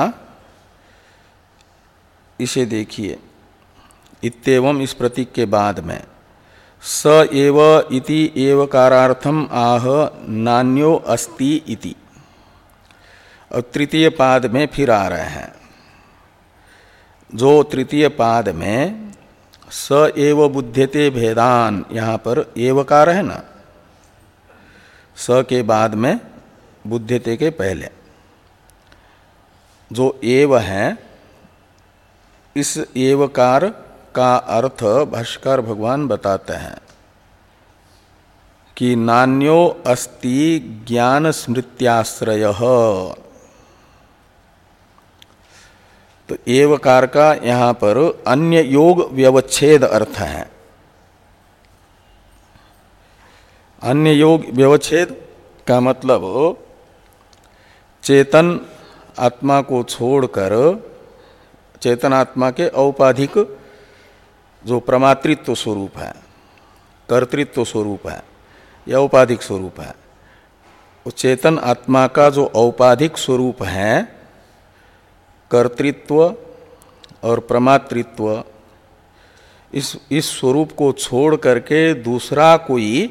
इसे देखिए, इत्येवं इस प्रतीक के बाद में स एव इति एवकारार्थम आह नान्यो अस्ति इति। और तृतीय पाद में फिर आ रहे हैं। जो तृतीय पाद में स एव बुध्यते भेदान, यहाँ पर एवकार है ना, स के बाद में बुध्यते के पहले जो एव है, इस एवकार का अर्थ भाष्यकार भगवान बताते हैं कि नान्यो अस्ति ज्ञान स्मृत्याश्रयः। तो एवकार का यहाँ पर अन्य योग व्यवच्छेद अर्थ है। अन्य योग व्यवच्छेद का मतलब चेतन आत्मा को छोड़कर चेतन आत्मा के औपाधिक जो प्रमातृत्व स्वरूप है, कर्तृत्व स्वरूप है या औपाधिक स्वरूप है, उस चेतन आत्मा का जो औपाधिक स्वरूप है, कर्तृत्व और प्रमातृत्व, इस इस स्वरूप को छोड़ करके दूसरा कोई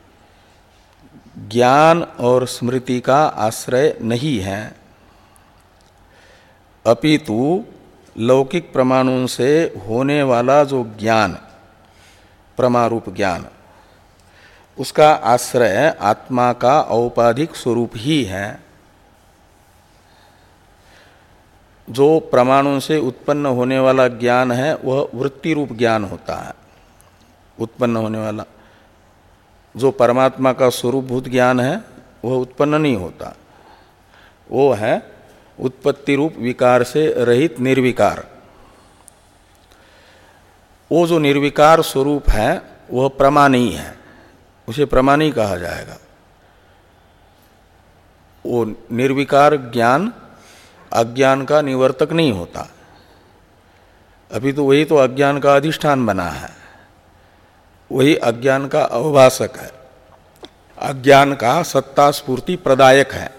ज्ञान और स्मृति का आश्रय नहीं है, अपितु लौकिक प्रमाणों से होने वाला जो ज्ञान, प्रमारूप ज्ञान, उसका आश्रय आत्मा का औपाधिक स्वरूप ही है। जो प्रमाणों से उत्पन्न होने वाला ज्ञान है वह वृत्ति रूप ज्ञान होता है, उत्पन्न होने वाला। जो परमात्मा का स्वरूपभूत ज्ञान है वह उत्पन्न नहीं होता, वो है उत्पत्ति रूप विकार से रहित निर्विकार। वो जो निर्विकार स्वरूप है वह प्रमा नहीं है, उसे प्रमा नहीं कहा जाएगा। वो निर्विकार ज्ञान अज्ञान का निवर्तक नहीं होता, अभी तो वही तो अज्ञान का अधिष्ठान बना है, वही अज्ञान का अवभाषक है, अज्ञान का सत्ता स्फूर्ति प्रदायक है।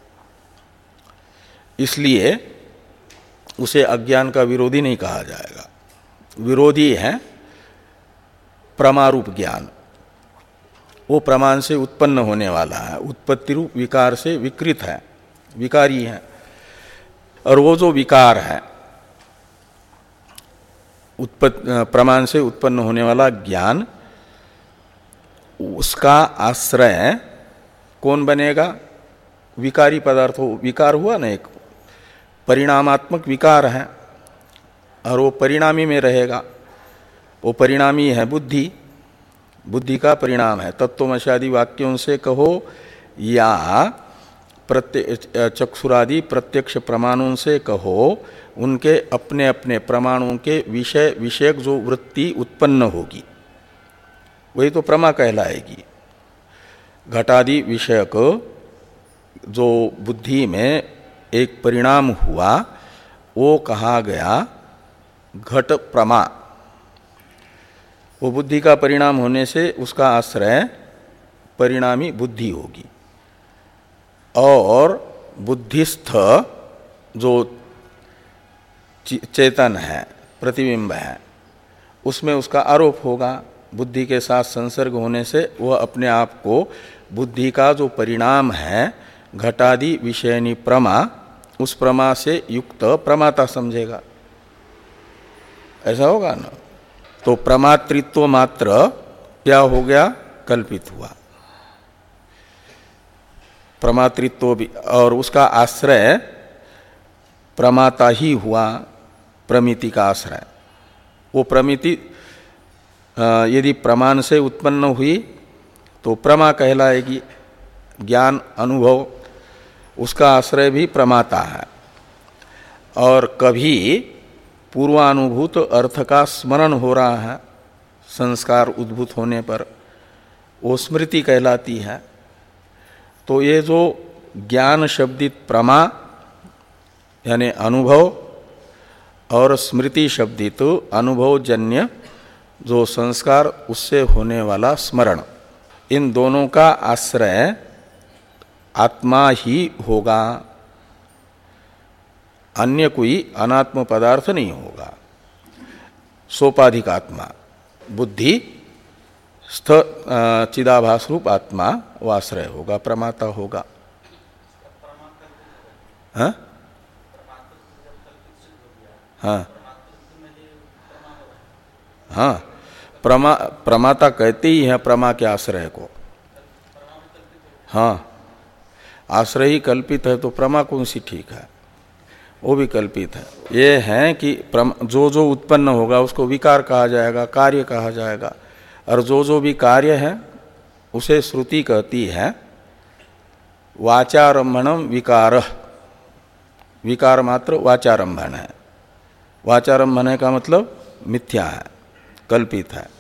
इसलिए उसे अज्ञान का विरोधी नहीं कहा जाएगा। विरोधी है प्रमारूप ज्ञान, वो प्रमाण से उत्पन्न होने वाला है, उत्पत्ति रूप विकार से विकृत है, विकारी है। और वो जो विकार है उत्पत्ति प्रमाण से उत्पन्न होने वाला ज्ञान, उसका आश्रय कौन बनेगा? विकारी पदार्थ हो, विकार हुआ ना, एक परिणामात्मक विकार है और वो परिणामी में रहेगा। वो परिणामी है बुद्धि, बुद्धि का परिणाम है। तत्वमशादि वाक्यों से कहो या प्रत्य चक्षुरादि प्रत्यक्ष प्रमाणों से कहो, उनके अपने अपने प्रमाणों के विषय विषयक जो वृत्ति उत्पन्न होगी वही तो प्रमा कहलाएगी। घटादि विषयक जो बुद्धि में एक परिणाम हुआ वो कहा गया घट प्रमा। वो बुद्धि का परिणाम होने से उसका आश्रय परिणामी बुद्धि होगी। और बुद्धिस्थ जो चेतन है, प्रतिबिंब है, उसमें उसका आरोप होगा। बुद्धि के साथ संसर्ग होने से वह अपने आप को बुद्धि का जो परिणाम है घटादि विषयनी प्रमा, उस प्रमा से युक्त प्रमाता समझेगा। ऐसा होगा ना? तो प्रमातृत्व मात्र क्या हो गया? कल्पित हुआ प्रमातृत्व भी, और उसका आश्रय प्रमाता ही हुआ, प्रमिति का आश्रय। वो प्रमिति यदि प्रमाण से उत्पन्न हुई तो प्रमा कहलाएगी, ज्ञान अनुभव, उसका आश्रय भी प्रमाता है। और कभी पूर्वानुभूत अर्थ का स्मरण हो रहा है संस्कार उद्भूत होने पर, वो स्मृति कहलाती है। तो ये जो ज्ञान शब्दित प्रमा यानी अनुभव और स्मृति शब्दित अनुभवजन्य जो संस्कार, उससे होने वाला स्मरण, इन दोनों का आश्रय आत्मा ही होगा, अन्य कोई अनात्म पदार्थ नहीं होगा। सोपाधिक आत्मा, बुद्धि स्थ चिदाभास रूप आत्मा वो आश्रय होगा, प्रमाता होगा। हाँ हाँ हाँ, प्रमा प्रमाता कहते ही है प्रमा के आश्रय को। हाँ, आश्रय ही कल्पित है तो प्रमा कौन सी ठीक है? वो भी कल्पित है। ये है कि जो जो उत्पन्न होगा उसको विकार कहा जाएगा, कार्य कहा जाएगा। और जो जो भी कार्य है उसे श्रुति कहती है वाचारंभणम विकार। विकार मात्र वाचारंभण है। वाचारंभण का मतलब मिथ्या है, कल्पित है।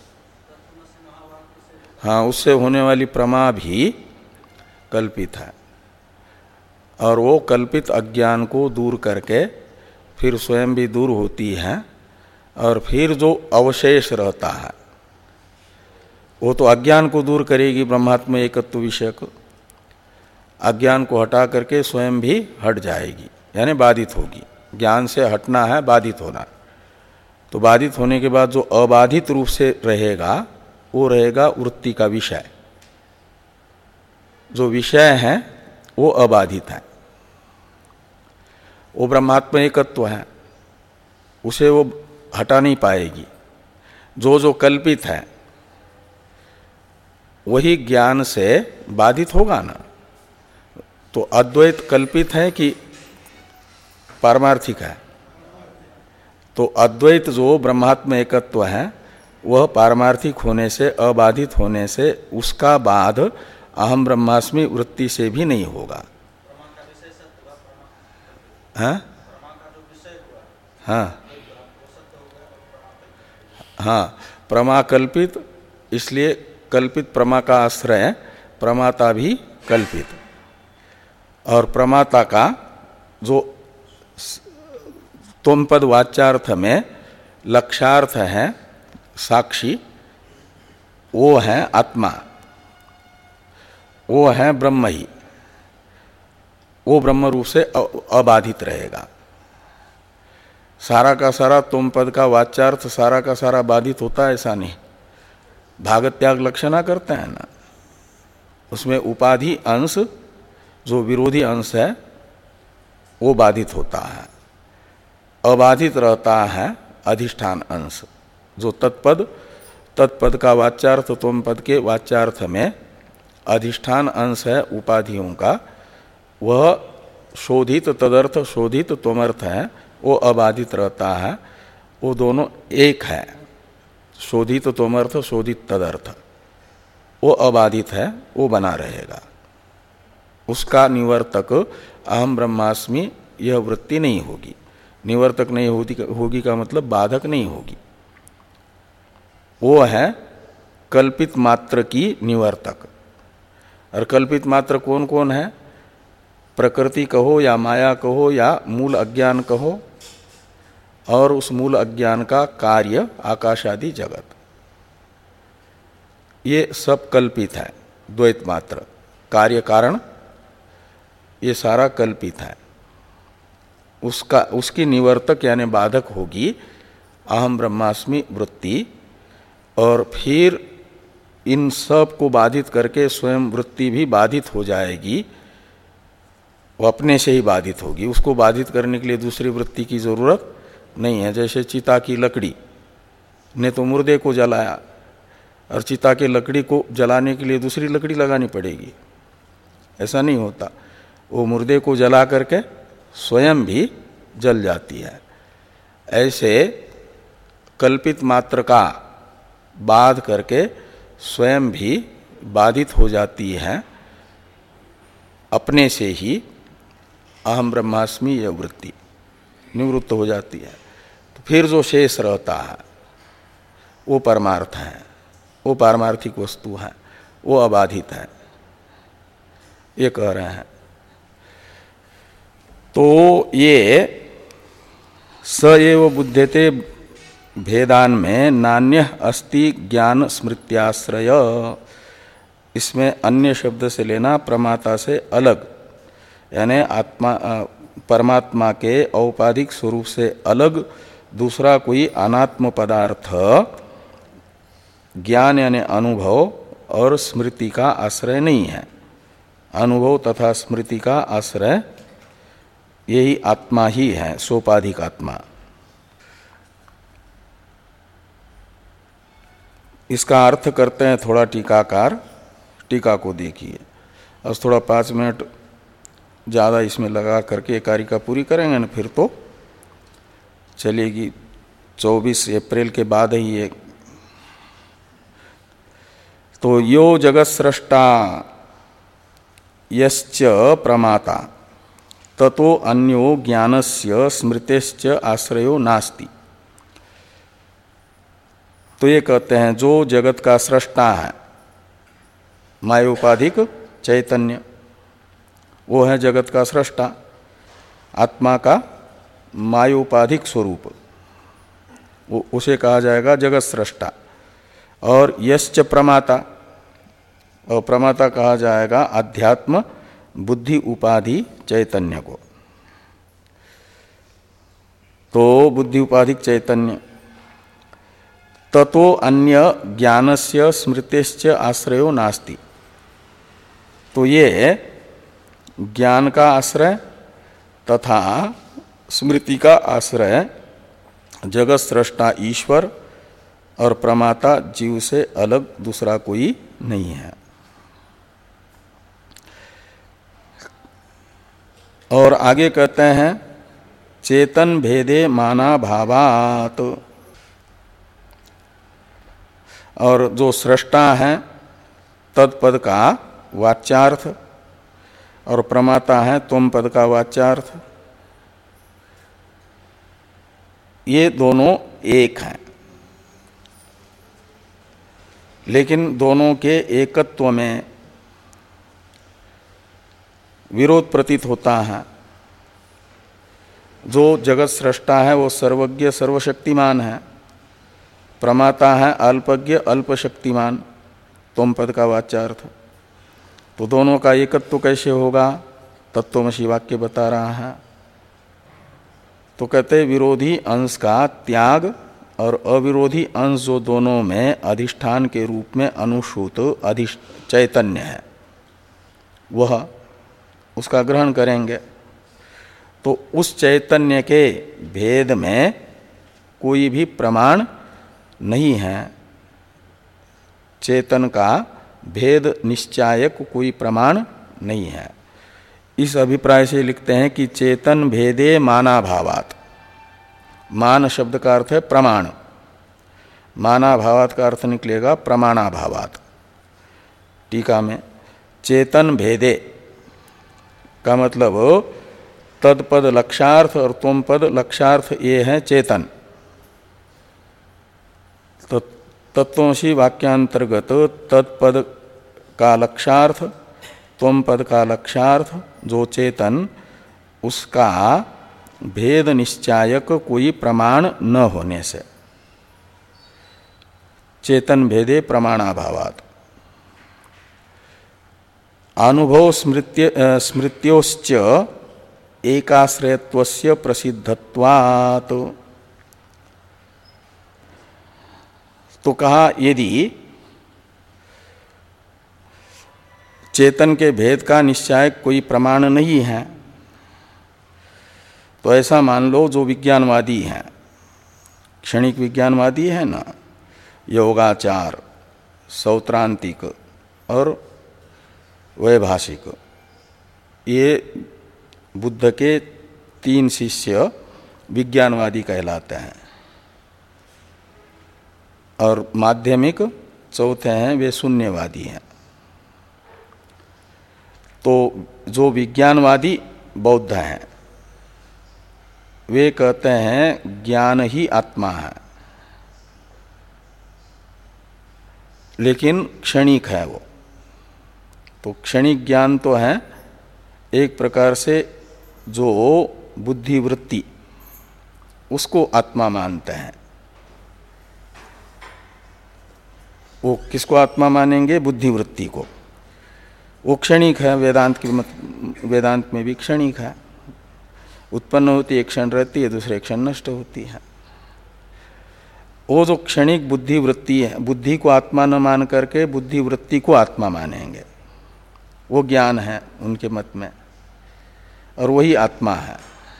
हाँ, उससे होने वाली प्रमा भी कल्पित है। और वो कल्पित अज्ञान को दूर करके फिर स्वयं भी दूर होती है। और फिर जो अवशेष रहता है वो तो अज्ञान को दूर करेगी, ब्रह्मात्म एकत्व विषयक। अज्ञान को हटा करके स्वयं भी हट जाएगी, यानी बाधित होगी। ज्ञान से हटना है बाधित होना। तो बाधित होने के बाद जो अबाधित रूप से रहेगा वो रहेगा वृत्ति का विषय। जो विषय है वो अबाधित है, वो ब्रह्मात्म एकत्व है, उसे वो हटा नहीं पाएगी। जो जो कल्पित है वही ज्ञान से बाधित होगा ना। तो अद्वैत कल्पित है कि पारमार्थिक है? तो अद्वैत जो ब्रह्मात्म एकत्व है वह पारमार्थिक होने से, अबाधित होने से उसका बाध अहम ब्रह्मास्मि वृत्ति से भी नहीं होगा। हाँ हाँ हाँ, प्रमा कल्पित, इसलिए कल्पित प्रमा का आश्रय, प्रमाता भी कल्पित। और प्रमाता का जो तोमपद वाच्यार्थ में लक्ष्यार्थ है साक्षी, वो है आत्मा, वो है ब्रह्म ही, वो ब्रह्म रूप से अबाधित रहेगा। सारा का सारा तोमपद का वाच्यार्थ सारा का सारा बाधित होता है ऐसा नहीं। भागत त्याग लक्षणा करते हैं ना, उसमें उपाधि अंश जो विरोधी अंश है वो बाधित होता है, अबाधित रहता है अधिष्ठान अंश। जो तत्पद तत्पद का वाच्यार्थ तोमपद के वाच्यार्थ में अधिष्ठान अंश है उपाधियों का, वह शोधित तदर्थ शोधित तोमर्थ है, वो अबाधित रहता है। वो दोनों एक है, शोधित तोमर्थ शोधित तदर्थ, वो अबाधित है, वो बना रहेगा। उसका निवर्तक अहम ब्रह्मास्मि यह वृत्ति नहीं होगी। निवर्तक नहीं होगी, होगी का मतलब बाधक नहीं होगी। वो है कल्पित मात्र की निवर्तक। और कल्पित मात्र कौन कौन है? प्रकृति कहो या माया कहो या मूल अज्ञान कहो, और उस मूल अज्ञान का कार्य आकाश आदि जगत, ये सब कल्पित है। द्वैत मात्र कार्य कारण ये सारा कल्पित है। उसका उसकी निवर्तक यानी बाधक होगी अहम ब्रह्मास्मि वृत्ति। और फिर इन सब को बाधित करके स्वयं वृत्ति भी बाधित हो जाएगी, वो अपने से ही बाधित होगी। उसको बाधित करने के लिए दूसरी वृत्ति की जरूरत नहीं है। जैसे चिता की लकड़ी ने तो मुर्दे को जलाया, और चिता के लकड़ी को जलाने के लिए दूसरी लकड़ी लगानी पड़ेगी, ऐसा नहीं होता। वो मुर्दे को जला करके स्वयं भी जल जाती है। ऐसे कल्पित मात्र का बाध करके स्वयं भी बाधित हो जाती है, अपने से ही अहम ब्रह्मास्मि यह वृत्ति निवृत्त हो जाती है। तो फिर जो शेष रहता है वो परमार्थ है, वो पारमार्थिक वस्तु है, वो अबाधित है, ये कह रहे हैं। तो ये स एव बुध्यते भेदान में नान्य अस्ति ज्ञान स्मृत्याश्रय, इसमें अन्य शब्द से लेना प्रमाता से अलग, यानी आत्मा परमात्मा के औपाधिक स्वरूप से अलग दूसरा कोई अनात्म पदार्थ ज्ञान यानी अनुभव और स्मृति का आश्रय नहीं है। अनुभव तथा स्मृति का आश्रय यही आत्मा ही है, सोपाधिक आत्मा। इसका अर्थ करते हैं थोड़ा टीकाकार, टीका को देखिए। और थोड़ा पाँच मिनट ज़्यादा इसमें लगा करके एक कारिका पूरी करेंगे ना, फिर तो चलेगी। चौबीस अप्रैल के बाद ही ये। तो यो जगत सृष्टा यश्च प्रमाता ततो अन्यो ज्ञानस्य स्मृतेश्च आश्रयो नास्ति। तो ये कहते हैं जो जगत का सृष्टा है मायोपाधिक चैतन्य, वो है जगत का सृष्टा, आत्मा का मायोपाधिक स्वरूप, वो उसे कहा जाएगा जगत सृष्टा। और यश्च प्रमाता, और प्रमाता कहा जाएगा अध्यात्म बुद्धि उपाधि चैतन्य को। तो बुद्धि उपाधिक चैतन्य ततो अन्य ज्ञानस्य स्मृतेश्च आश्रयो नास्ति। तो ये ज्ञान का आश्रय तथा स्मृति का आश्रय जगत सृष्टा ईश्वर और प्रमाता जीव से अलग दूसरा कोई नहीं है। और आगे कहते हैं चेतन भेदे माना भावात। और जो सृष्टा है तत्पद का वाच्यार्थ और प्रमाता है त्वम पद का वाच्यार्थ, ये दोनों एक हैं, लेकिन दोनों के एकत्व में विरोध प्रतीत होता है। जो जगत सृष्टा है वो सर्वज्ञ सर्वशक्तिमान है, प्रमाता है अल्पज्ञ अल्पशक्तिमान, त्वम पद का वाच्यार्थ। तो दोनों का एकत्व कैसे होगा, तत्वमसि वाक्य बता रहा है। तो कहते विरोधी अंश का त्याग और अविरोधी अंश जो दोनों में अधिष्ठान के रूप में अनुसूत अधिष्ठ चैतन्य है, वह उसका ग्रहण करेंगे। तो उस चैतन्य के भेद में कोई भी प्रमाण नहीं है, चेतन का भेद निश्चायक कोई प्रमाण नहीं है। इस अभिप्राय से लिखते हैं कि चेतन भेदे मानाभावात। मान शब्द का अर्थ है प्रमाण, मानाभावात का अर्थ निकलेगा प्रमाणाभावात। टीका में चेतन भेदे का मतलब तत्पद लक्षार्थ और त्वम पद लक्षार्थ ये है चेतन। तो तत्वमसि वाक्यांतर्गत तत्पद का लक्षार्थ त्वम पद का लक्षार्थ जो चेतन, उसका भेद निश्चायक कोई प्रमाण न होने से चेतन भेदे प्रमाणाभावात्। अनुभव स्मृत्य स्मृत्योश्च एकाश्रयत्वस्य प्रसिद्धत्वात्। तो कहा यदि चेतन के भेद का निश्चय कोई प्रमाण नहीं है तो ऐसा मान लो जो विज्ञानवादी हैं, क्षणिक विज्ञानवादी है ना, योगाचार, सौत्रांतिक और वैभाषिक, ये बुद्ध के तीन शिष्य विज्ञानवादी कहलाते हैं। और माध्यमिक चौथे हैं वे शून्यवादी हैं। तो जो विज्ञानवादी बौद्ध हैं वे कहते हैं ज्ञान ही आत्मा है, लेकिन क्षणिक है वो। तो क्षणिक ज्ञान तो है एक प्रकार से जो बुद्धिवृत्ति, उसको आत्मा मानते हैं। वो किसको आत्मा मानेंगे? बुद्धिवृत्ति को। वो क्षणिक है, वेदांत की मत, वेदांत में भी क्षणिक है, उत्पन्न होती है, एक क्षण रहती है, दूसरे क्षण नष्ट होती है। वो जो क्षणिक बुद्धिवृत्ति है, बुद्धि को आत्मा न मान करके बुद्धिवृत्ति को आत्मा मानेंगे, वो ज्ञान है उनके मत में, और वही आत्मा है।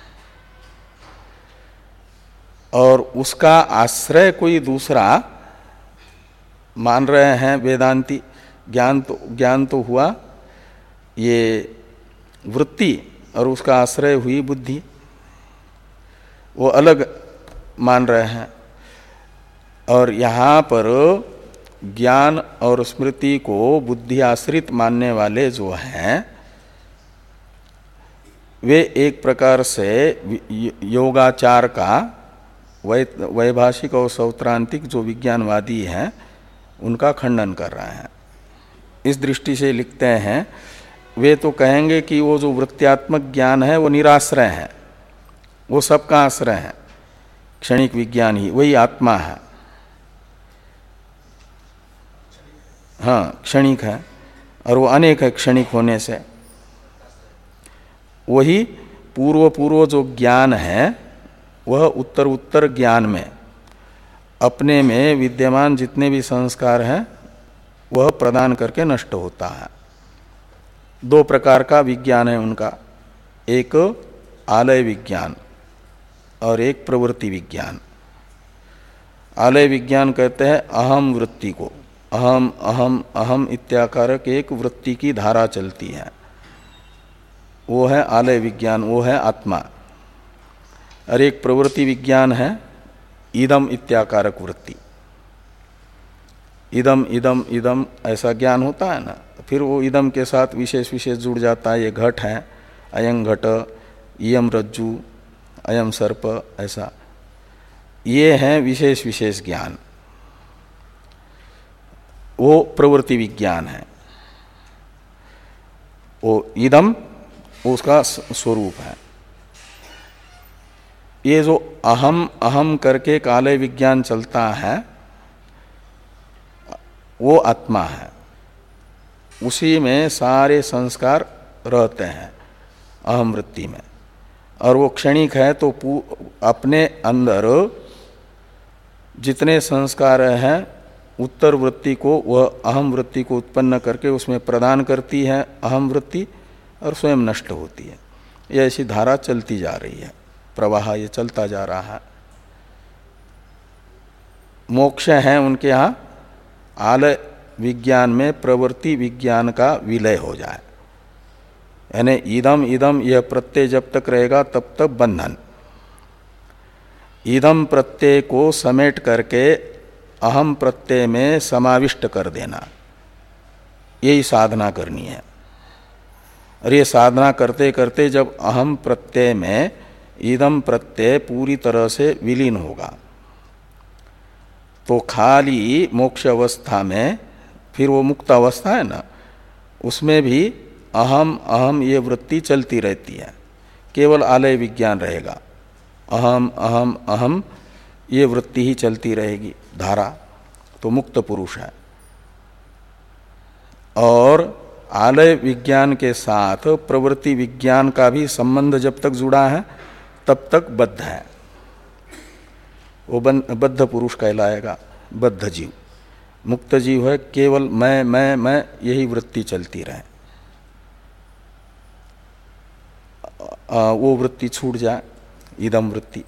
और उसका आश्रय कोई दूसरा मान रहे हैं वेदांती। ज्ञान तो ज्ञान तो हुआ ये वृत्ति, और उसका आश्रय हुई बुद्धि, वो अलग मान रहे हैं। और यहाँ पर ज्ञान और स्मृति को बुद्धि आश्रित मानने वाले जो हैं वे एक प्रकार से योगाचार का वैभाषिक और सौत्रांतिक जो विज्ञानवादी हैं उनका खंडन कर रहे हैं। इस दृष्टि से लिखते हैं वे तो कहेंगे कि वो जो वृत्त्यात्मक ज्ञान है वो निराश्रय है, वो सबका आश्रय है, क्षणिक विज्ञान ही वही आत्मा है। हाँ, क्षणिक है और वो अनेक है क्षणिक होने से। वही पूर्व पूर्व जो ज्ञान है वह उत्तर उत्तर ज्ञान में अपने में विद्यमान जितने भी संस्कार हैं वह प्रदान करके नष्ट होता है। दो प्रकार का विज्ञान है उनका, एक आलय विज्ञान और एक प्रवृत्ति विज्ञान। आलय विज्ञान कहते हैं अहम वृत्ति को, अहम अहम अहम इत्याकारक एक वृत्ति की धारा चलती है, वो है आलय विज्ञान, वो है आत्मा। और एक प्रवृत्ति विज्ञान है इदम इत्याकारक वृत्ति। इदम इदम इदम ऐसा ज्ञान होता है ना, फिर वो इदम के साथ विशेष विशेष जुड़ जाता है। ये घट है, अयं घट, इयम रज्जु, अयम सर्प, ऐसा ये है विशेष विशेष ज्ञान, वो प्रवृत्ति विज्ञान है। वो इदम उसका स्वरूप है। ये जो अहम अहम करके काले विज्ञान चलता है वो आत्मा है, उसी में सारे संस्कार रहते हैं अहम वृत्ति में। और वो क्षणिक है तो अपने अंदर जितने संस्कार हैं उत्तर वृत्ति को वह अहम वृत्ति को उत्पन्न करके उसमें प्रदान करती है अहम वृत्ति, और स्वयं नष्ट होती है। यह ऐसी धारा चलती जा रही है, प्रवाह ये चलता जा रहा है। मोक्ष है उनके यहाँ आलय विज्ञान में प्रवृत्ति विज्ञान का विलय हो जाए, यानी इदम इदम यह प्रत्यय जब तक रहेगा तब तक बंधन। इदम प्रत्यय को समेट करके अहम प्रत्यय में समाविष्ट कर देना, यही साधना करनी है। और ये साधना करते करते जब अहम प्रत्यय में इदम प्रत्यय पूरी तरह से विलीन होगा तो खाली मोक्ष अवस्था में, फिर वो मुक्त अवस्था है ना, उसमें भी अहम अहम ये वृत्ति चलती रहती है, केवल आलय विज्ञान रहेगा। अहम अहम अहम ये वृत्ति ही चलती रहेगी धारा, तो मुक्त पुरुष है। और आलय विज्ञान के साथ प्रवृत्ति विज्ञान का भी संबंध जब तक जुड़ा है तब तक बद्ध है, वो बद्ध पुरुष कहलाएगा, बद्ध जीव। मुक्त जीव है, केवल मैं मैं मैं यही वृत्ति चलती रहे, वो वृत्ति छूट जाए, इदम वृत्ति,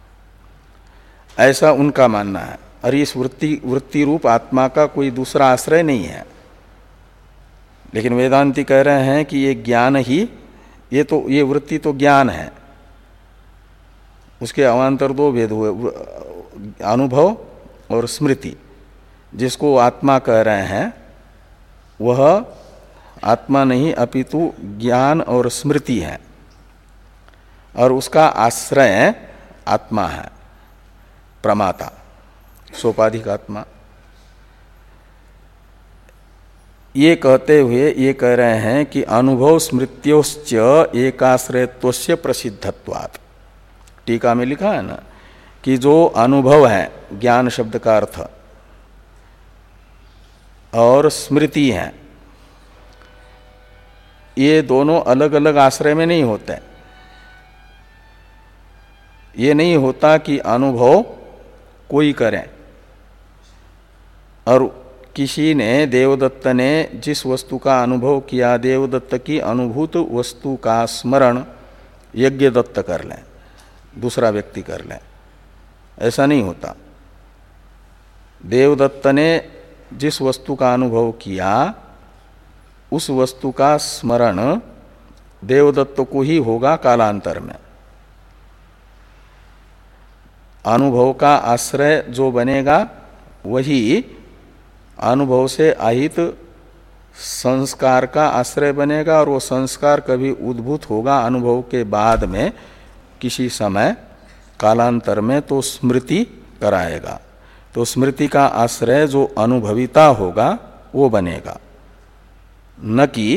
ऐसा उनका मानना है। और इस वृत्ति वृत्ति रूप आत्मा का कोई दूसरा आश्रय नहीं है। लेकिन वेदांती कह रहे हैं कि ये ज्ञान ही, ये तो ये वृत्ति तो ज्ञान है, उसके अवान्तर दो भेद हुए, अनुभव और स्मृति। जिसको आत्मा कह रहे हैं वह आत्मा नहीं अपितु ज्ञान और स्मृति है, और उसका आश्रय आत्मा है, प्रमाता, सोपाधिक आत्मा। ये कहते हुए ये कह रहे हैं कि अनुभव स्मृत्योश्च एकाश्रयत्वस्य प्रसिद्धत्वात्। टीका में लिखा है ना कि जो अनुभव है, ज्ञान शब्द का अर्थ, और स्मृति है, ये दोनों अलग अलग आश्रय में नहीं होते। ये नहीं होता कि अनुभव कोई करे, और किसी ने, देवदत्त ने जिस वस्तु का अनुभव किया, देवदत्त की अनुभूत वस्तु का स्मरण यज्ञदत्त कर लें, दूसरा व्यक्ति कर लें, ऐसा नहीं होता। देवदत्त ने जिस वस्तु का अनुभव किया उस वस्तु का स्मरण देवदत्त को ही होगा कालांतर में। अनुभव का आश्रय जो बनेगा वही अनुभव से आहित संस्कार का आश्रय बनेगा, और वो संस्कार कभी उद्भूत होगा अनुभव के बाद में किसी समय कालांतर में, तो स्मृति कराएगा। तो स्मृति का आश्रय जो अनुभविता होगा वो बनेगा, न कि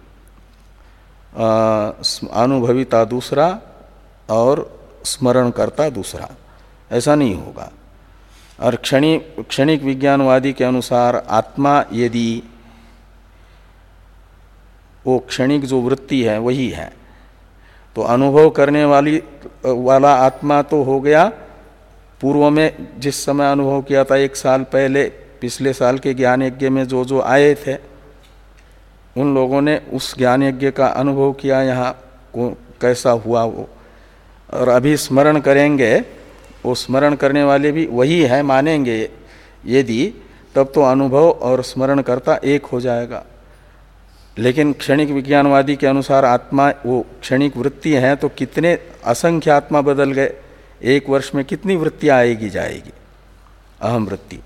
अनुभविता दूसरा और स्मरण करता दूसरा, ऐसा नहीं होगा। और क्षणिक क्षणिक विज्ञानवादी के अनुसार आत्मा यदि वो क्षणिक जो वृत्ति है वही है, तो अनुभव करने वाली वाला आत्मा तो हो गया पूर्व में जिस समय अनुभव किया था, एक साल पहले पिछले साल के ज्ञान यज्ञ में जो जो आए थे उन लोगों ने उस ज्ञान यज्ञ का अनुभव किया, यहाँ को कैसा हुआ वो, और अभी स्मरण करेंगे, वो स्मरण करने वाले भी वही है मानेंगे यदि, तब तो अनुभव और स्मरण करता एक हो जाएगा। लेकिन क्षणिक विज्ञानवादी के अनुसार आत्मा वो क्षणिक वृत्ति है, तो कितने असंख्य आत्मा बदल गए, एक वर्ष में कितनी वृत्तियां आएगी जाएगी अहम वृत्ति।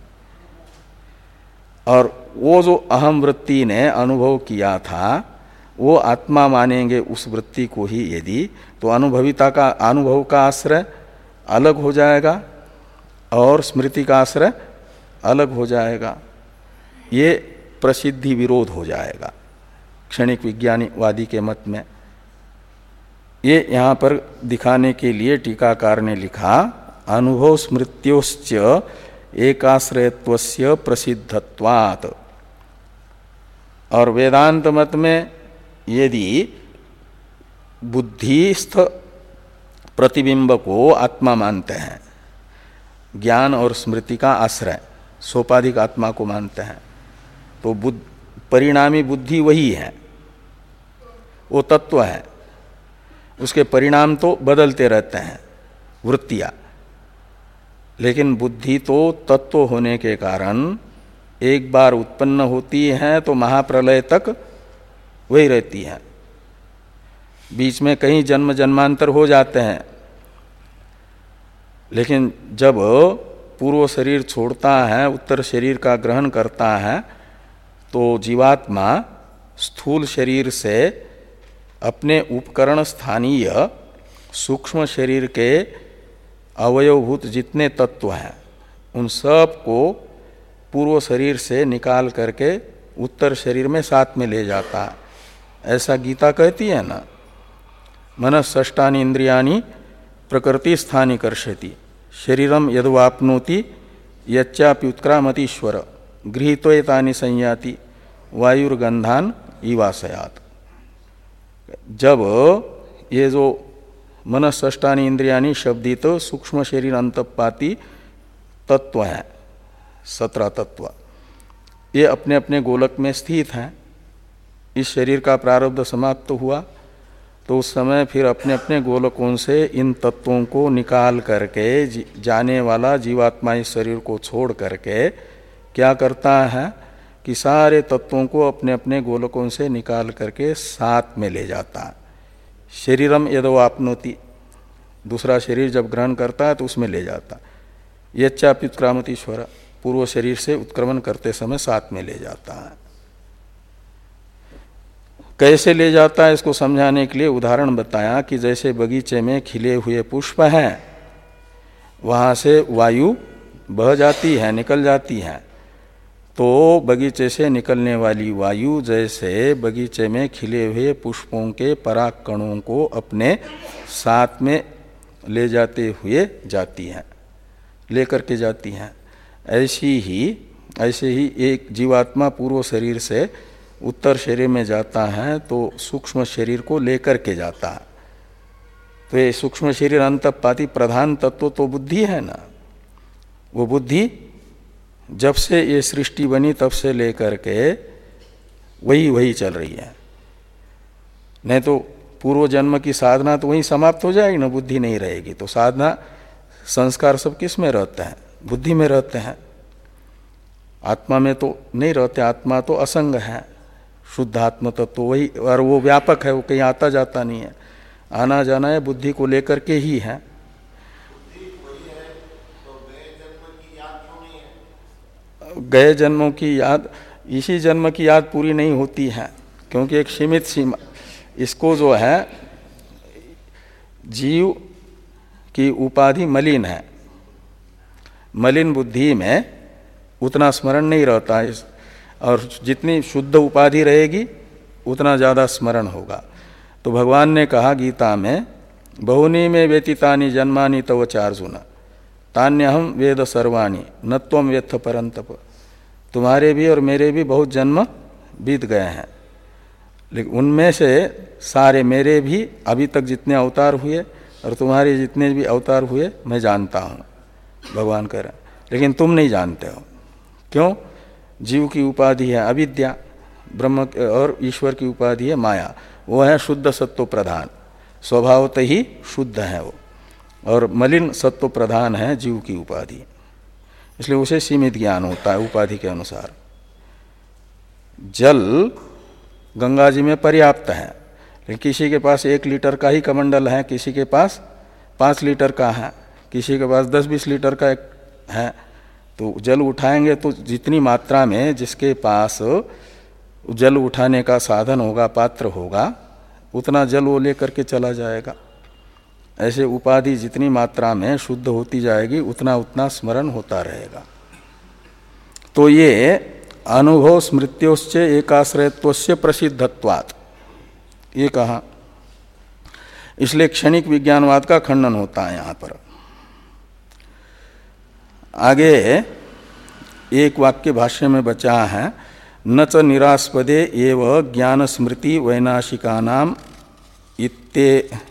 और वो जो अहम वृत्ति ने अनुभव किया था वो आत्मा मानेंगे उस वृत्ति को ही यदि, तो अनुभविता का अनुभव का आश्रय अलग हो जाएगा और स्मृति का आश्रय अलग हो जाएगा। ये प्रसिद्धि विरोध हो जाएगा क्षणिक विज्ञानवादी के मत में। ये यहाँ पर दिखाने के लिए टीकाकार ने लिखा, अनुभव स्मृत्योश्च एकाश्रयत्वस्य प्रसिद्धत्वात्। और वेदांत मत में यदि बुद्धिस्थ प्रतिबिंब को आत्मा मानते हैं, ज्ञान और स्मृति का आश्रय सोपाधिक आत्मा को मानते हैं, तो बुद्ध परिणामी बुद्धि वही है, वो तत्व है, उसके परिणाम तो बदलते रहते हैं वृत्तियां, लेकिन बुद्धि तो तत्व होने के कारण एक बार उत्पन्न होती है तो महाप्रलय तक वही रहती है। बीच में कहीं जन्म जन्मांतर हो जाते हैं, लेकिन जब पूर्व शरीर छोड़ता है, उत्तर शरीर का ग्रहण करता है, तो जीवात्मा स्थूल शरीर से अपने उपकरण स्थानीय सूक्ष्म शरीर के अवयवभूत जितने तत्व हैं उन सब को पूर्व शरीर से निकाल करके उत्तर शरीर में साथ में ले जाता है। ऐसा गीता कहती है ना, मनस षष्ठानि इंद्रियाणि प्रकृति स्थानि कर्षति शरीरम यद्वाप्नोति यच्चापि उत्क्रामतीश्वर गृहीत्वैतानि संयाति वायुर्गंधान इवासयात। जब ये जो मनस षष्ठानि इंद्रियाणि शब्दित सूक्ष्म शरीर अंतपाती तत्व हैं, सत्रह तत्व, ये अपने अपने गोलक में स्थित हैं। इस शरीर का प्रारब्ध समाप्त हुआ तो उस समय फिर अपने अपने गोलकों से इन तत्वों को निकाल करके जाने वाला जीवात्मा इस शरीर को छोड़ करके क्या करता है कि सारे तत्वों को अपने अपने गोलकों से निकाल करके साथ में ले जाता है। शरीरम यद्वाप्नोति, दूसरा शरीर जब ग्रहण करता है तो उसमें ले जाता है। यच्चापि उत्क्रामतीश्वर, पूर्व शरीर से उत्क्रमण करते समय साथ में ले जाता है। कैसे ले जाता है इसको समझाने के लिए उदाहरण बताया कि जैसे बगीचे में खिले हुए पुष्प हैं, वहाँ से वायु बह जाती है, निकल जाती है, तो बगीचे से निकलने वाली वायु जैसे बगीचे में खिले हुए पुष्पों के पराग कणों को अपने साथ में ले जाते हुए जाती हैं, लेकर के जाती हैं, ऐसी ही ऐसे ही एक जीवात्मा पूर्व शरीर से उत्तर शरीर में जाता है तो सूक्ष्म शरीर को लेकर के जाता है। तो ये सूक्ष्म शरीर अंतपाती प्रधान तत्व तो बुद्धि है ना, वो बुद्धि जब से ये सृष्टि बनी तब से लेकर के वही वही चल रही है। नहीं तो पूर्व जन्म की साधना तो वहीं समाप्त हो जाएगी ना, बुद्धि नहीं रहेगी। तो साधना संस्कार सब किस में रहते हैं? बुद्धि में रहते हैं, आत्मा में तो नहीं रहते। आत्मा तो असंग है, शुद्ध आत्म तत्व तो वही, और वो व्यापक है, वो कहीं आता जाता नहीं है, आना जाना है बुद्धि को लेकर के ही है। गए जन्मों की याद इसी जन्म की याद पूरी नहीं होती है, क्योंकि एक सीमित सीमा, इसको जो है जीव की उपाधि मलिन है, मलिन बुद्धि में उतना स्मरण नहीं रहता है, और जितनी शुद्ध उपाधि रहेगी उतना ज़्यादा स्मरण होगा। तो भगवान ने कहा गीता में, बहुनी में व्यतीतानि जन्मानि तव चार्जुन तान्यहम वेद सर्वाणि न त्वं व्यथ परंतप। तुम्हारे भी और मेरे भी बहुत जन्म बीत गए हैं, लेकिन उनमें से सारे मेरे भी अभी तक जितने अवतार हुए और तुम्हारे जितने भी अवतार हुए मैं जानता हूँ, भगवान कह रहे हैं, लेकिन तुम नहीं जानते हो। क्यों? जीव की उपाधि है अविद्या, ब्रह्म और ईश्वर की उपाधि है माया। वो है शुद्ध सत्व प्रधान, स्वभावतः ही शुद्ध है वो, और मलिन सत्व प्रधान है जीव की उपाधि, इसलिए उसे सीमित ज्ञान होता है उपाधि के अनुसार। जल गंगा जी में पर्याप्त है, लेकिन किसी के पास एक लीटर का ही कमंडल है, किसी के पास पाँच लीटर का है, किसी के पास दस बीस लीटर का एक है। तो जल उठाएंगे तो जितनी मात्रा में जिसके पास जल उठाने का साधन होगा, पात्र होगा, उतना जल वो लेकर के चला जाएगा। ऐसे उपाधि जितनी मात्रा में शुद्ध होती जाएगी उतना उतना स्मरण होता रहेगा। तो ये अनुभव स्मृत्योश्च एकाश्रयत्वस्य प्रसिद्धत्वात् ये कहा। इसलिए क्षणिक विज्ञानवाद का खंडन होता है यहाँ पर। आगे एक वाक्य भाष्य में बचा है, न च निरास्पदे एव ज्ञान स्मृति वैनाशिकानाम इत्ते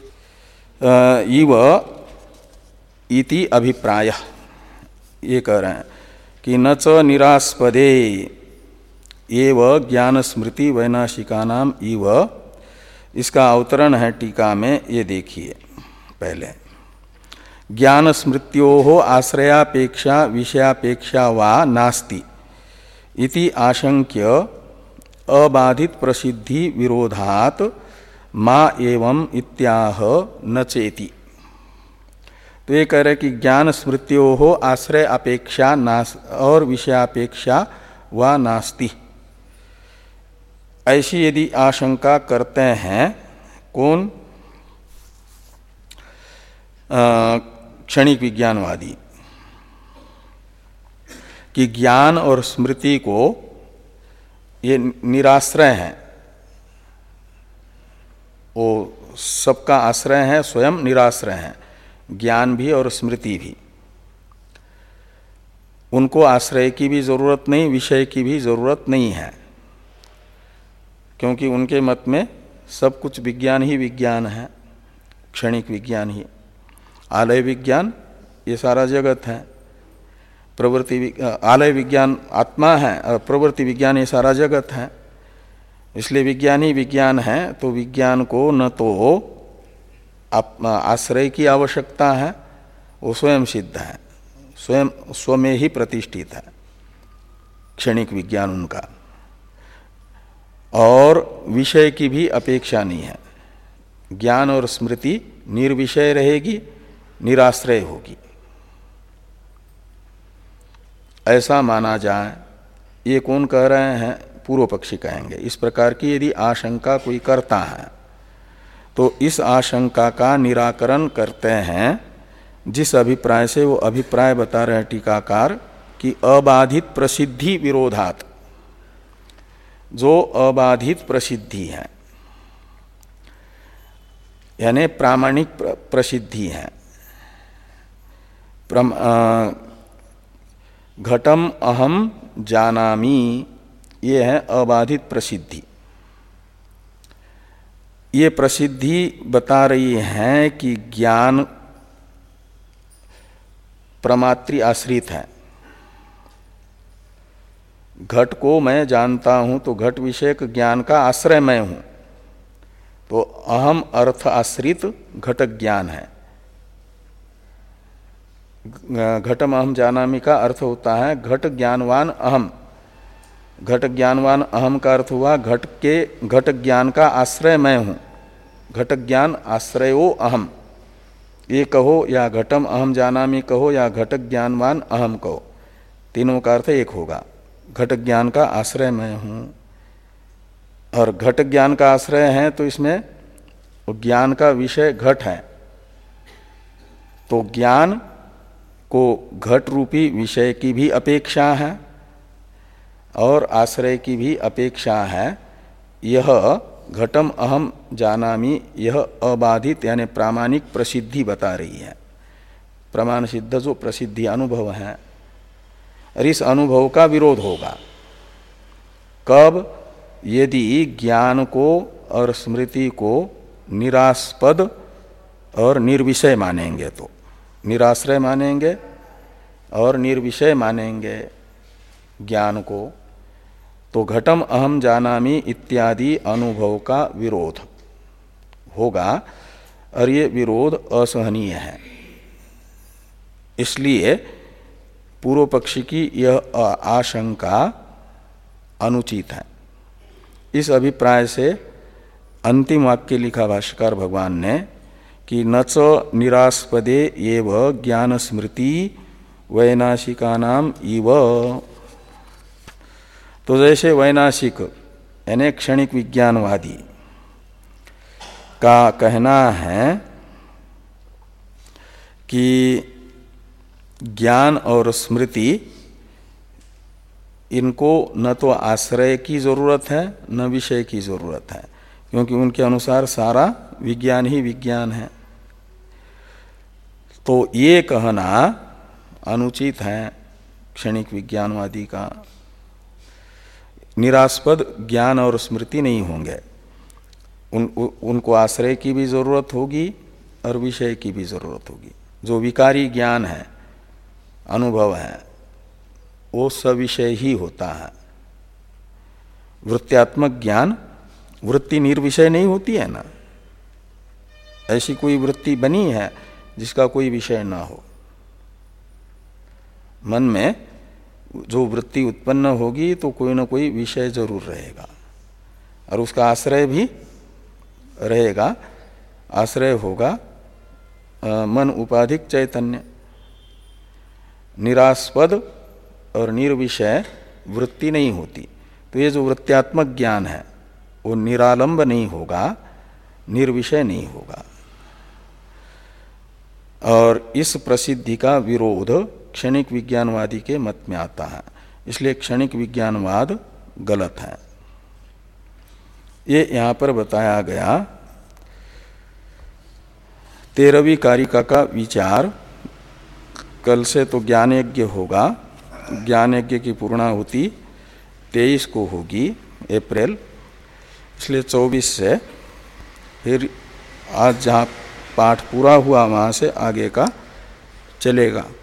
इव इति अभिप्राय। ये कह रहे हैं कि न च निरास्पदे एव ज्ञान स्मृति वैनाशिकानाम इव, इसका अवतरण है टीका में, ये देखिए पहले। ज्ञान स्मृत्यो आश्रयापेक्षा विषयापेक्षा वा नास्ति इति आशंक्य अबाधित प्रसिद्धि विरोधात मा एवं इत्याह न चेति। तो ये कह रहे कि ज्ञान स्मृत्यो हो आश्रय अपेक्षा नास और विषयापेक्षा व नास्ति, ऐसी यदि आशंका करते हैं कौन? क्षणिक विज्ञानवादी, कि ज्ञान और स्मृति को ये निराश्रय हैं, वो सबका आश्रय है, स्वयं निराश्रय हैं, ज्ञान भी और स्मृति भी। उनको आश्रय की भी जरूरत नहीं, विषय की भी जरूरत नहीं है, क्योंकि उनके मत में सब कुछ विज्ञान ही विज्ञान है, क्षणिक विज्ञान ही। आलय विज्ञान ये सारा जगत है, प्रवृत्ति आलय विज्ञान आत्मा है और प्रवृत्ति विज्ञान ये सारा जगत है। इसलिए विज्ञान ही विज्ञान है, तो विज्ञान को न तो आश्रय की आवश्यकता है, वो स्वयं सिद्ध है, स्वयं स्व में ही प्रतिष्ठित है क्षणिक विज्ञान उनका, और विषय की भी अपेक्षा नहीं है। ज्ञान और स्मृति निर्विषय रहेगी, निराश्रय होगी, ऐसा माना जाए। ये कौन कह रहे हैं? पूर्व पक्षी कहेंगे। इस प्रकार की यदि आशंका कोई करता है तो इस आशंका का निराकरण करते हैं जिस अभिप्राय से, वो अभिप्राय बता रहे टीकाकार कि अबाधित प्रसिद्धि विरोधात। जो अबाधित प्रसिद्धि है यानी प्रामाणिक प्रसिद्धि है। घटम अहम जानामि, ये है अबाधित प्रसिद्धि। ये प्रसिद्धि बता रही है कि ज्ञान प्रमात्री आश्रित है। घट को मैं जानता हूं तो घट विषयक ज्ञान का आश्रय मैं हूं, तो अहम अर्थ आश्रित घटक ज्ञान है। घटम अहम जानामि का अर्थ होता है घट ज्ञानवान अहम। घट ज्ञानवान अहम का अर्थ हुआ घट के घट ज्ञान का आश्रय मैं हूं, घट ज्ञान आश्रयो अहम। ये कहो या घटम अहम जानामि कहो या घट ज्ञानवान अहम कहो, तीनों का अर्थ एक होगा। घट ज्ञान का आश्रय मैं हूं, और घट ज्ञान का आश्रय है तो इसमें ज्ञान का विषय घट है, तो ज्ञान को घट रूपी विषय की भी अपेक्षा है और आश्रय की भी अपेक्षा है। यह घटम अहम जानामि, यह अबाधित यानी प्रामाणिक प्रसिद्धि बता रही है, प्रमाण सिद्ध जो प्रसिद्धि अनुभव है। और इस अनुभव का विरोध होगा कब? यदि ज्ञान को और स्मृति को निरास्पद और निर्विषय मानेंगे, तो निराश्रय मानेंगे और निर्विषय मानेंगे ज्ञान को, तो घटम अहम जानामि इत्यादि अनुभव का विरोध होगा और ये विरोध असहनीय है। इसलिए पूर्व पक्षी की यह आशंका अनुचित है। इस अभिप्राय से अंतिम वाक्य लिखा भाष्यकार भगवान ने कि न च निरास्पदे एव ज्ञान स्मृति वैनाशिकानाम इव। तो जैसे वैनाशिक यानी क्षणिक विज्ञानवादी का कहना है कि ज्ञान और स्मृति इनको न तो आश्रय की जरूरत है न विषय की जरूरत है, क्योंकि उनके अनुसार सारा विज्ञान ही विज्ञान है। तो ये कहना अनुचित है क्षणिक विज्ञानवादी का। निरास्पद ज्ञान और स्मृति नहीं होंगे, उन, उनको आश्रय की भी जरूरत होगी और विषय की भी जरूरत होगी। जो विकारी ज्ञान है, अनुभव है, वो सविषय ही होता है। वृत्त्यात्मक ज्ञान, वृत्ति निर्विषय नहीं होती है ना। ऐसी कोई वृत्ति बनी है जिसका कोई विषय ना हो। मन में जो वृत्ति उत्पन्न होगी तो कोई ना कोई विषय जरूर रहेगा और उसका आश्रय भी रहेगा। आश्रय होगा आ, मन उपाधिक चैतन्य। निरास्पद और निर्विषय वृत्ति नहीं होती। तो ये जो वृत्त्यात्मक ज्ञान है वो निरालंब नहीं होगा, निर्विषय नहीं होगा। और इस प्रसिद्धि का विरोध क्षणिक विज्ञानवादी के मत में आता है। इसलिए क्षणिक विज्ञानवाद गलत है। ये यहाँ पर बताया गया। तेरहवीं कारिका का विचार कल से तो ज्ञान यज्ञ होगा। ज्ञान यज्ञ की पूर्णाहुति तेईस को होगी अप्रैल। इसलिए चौबीस से फिर आज जहाँ पाठ पूरा हुआ वहाँ से आगे का चलेगा।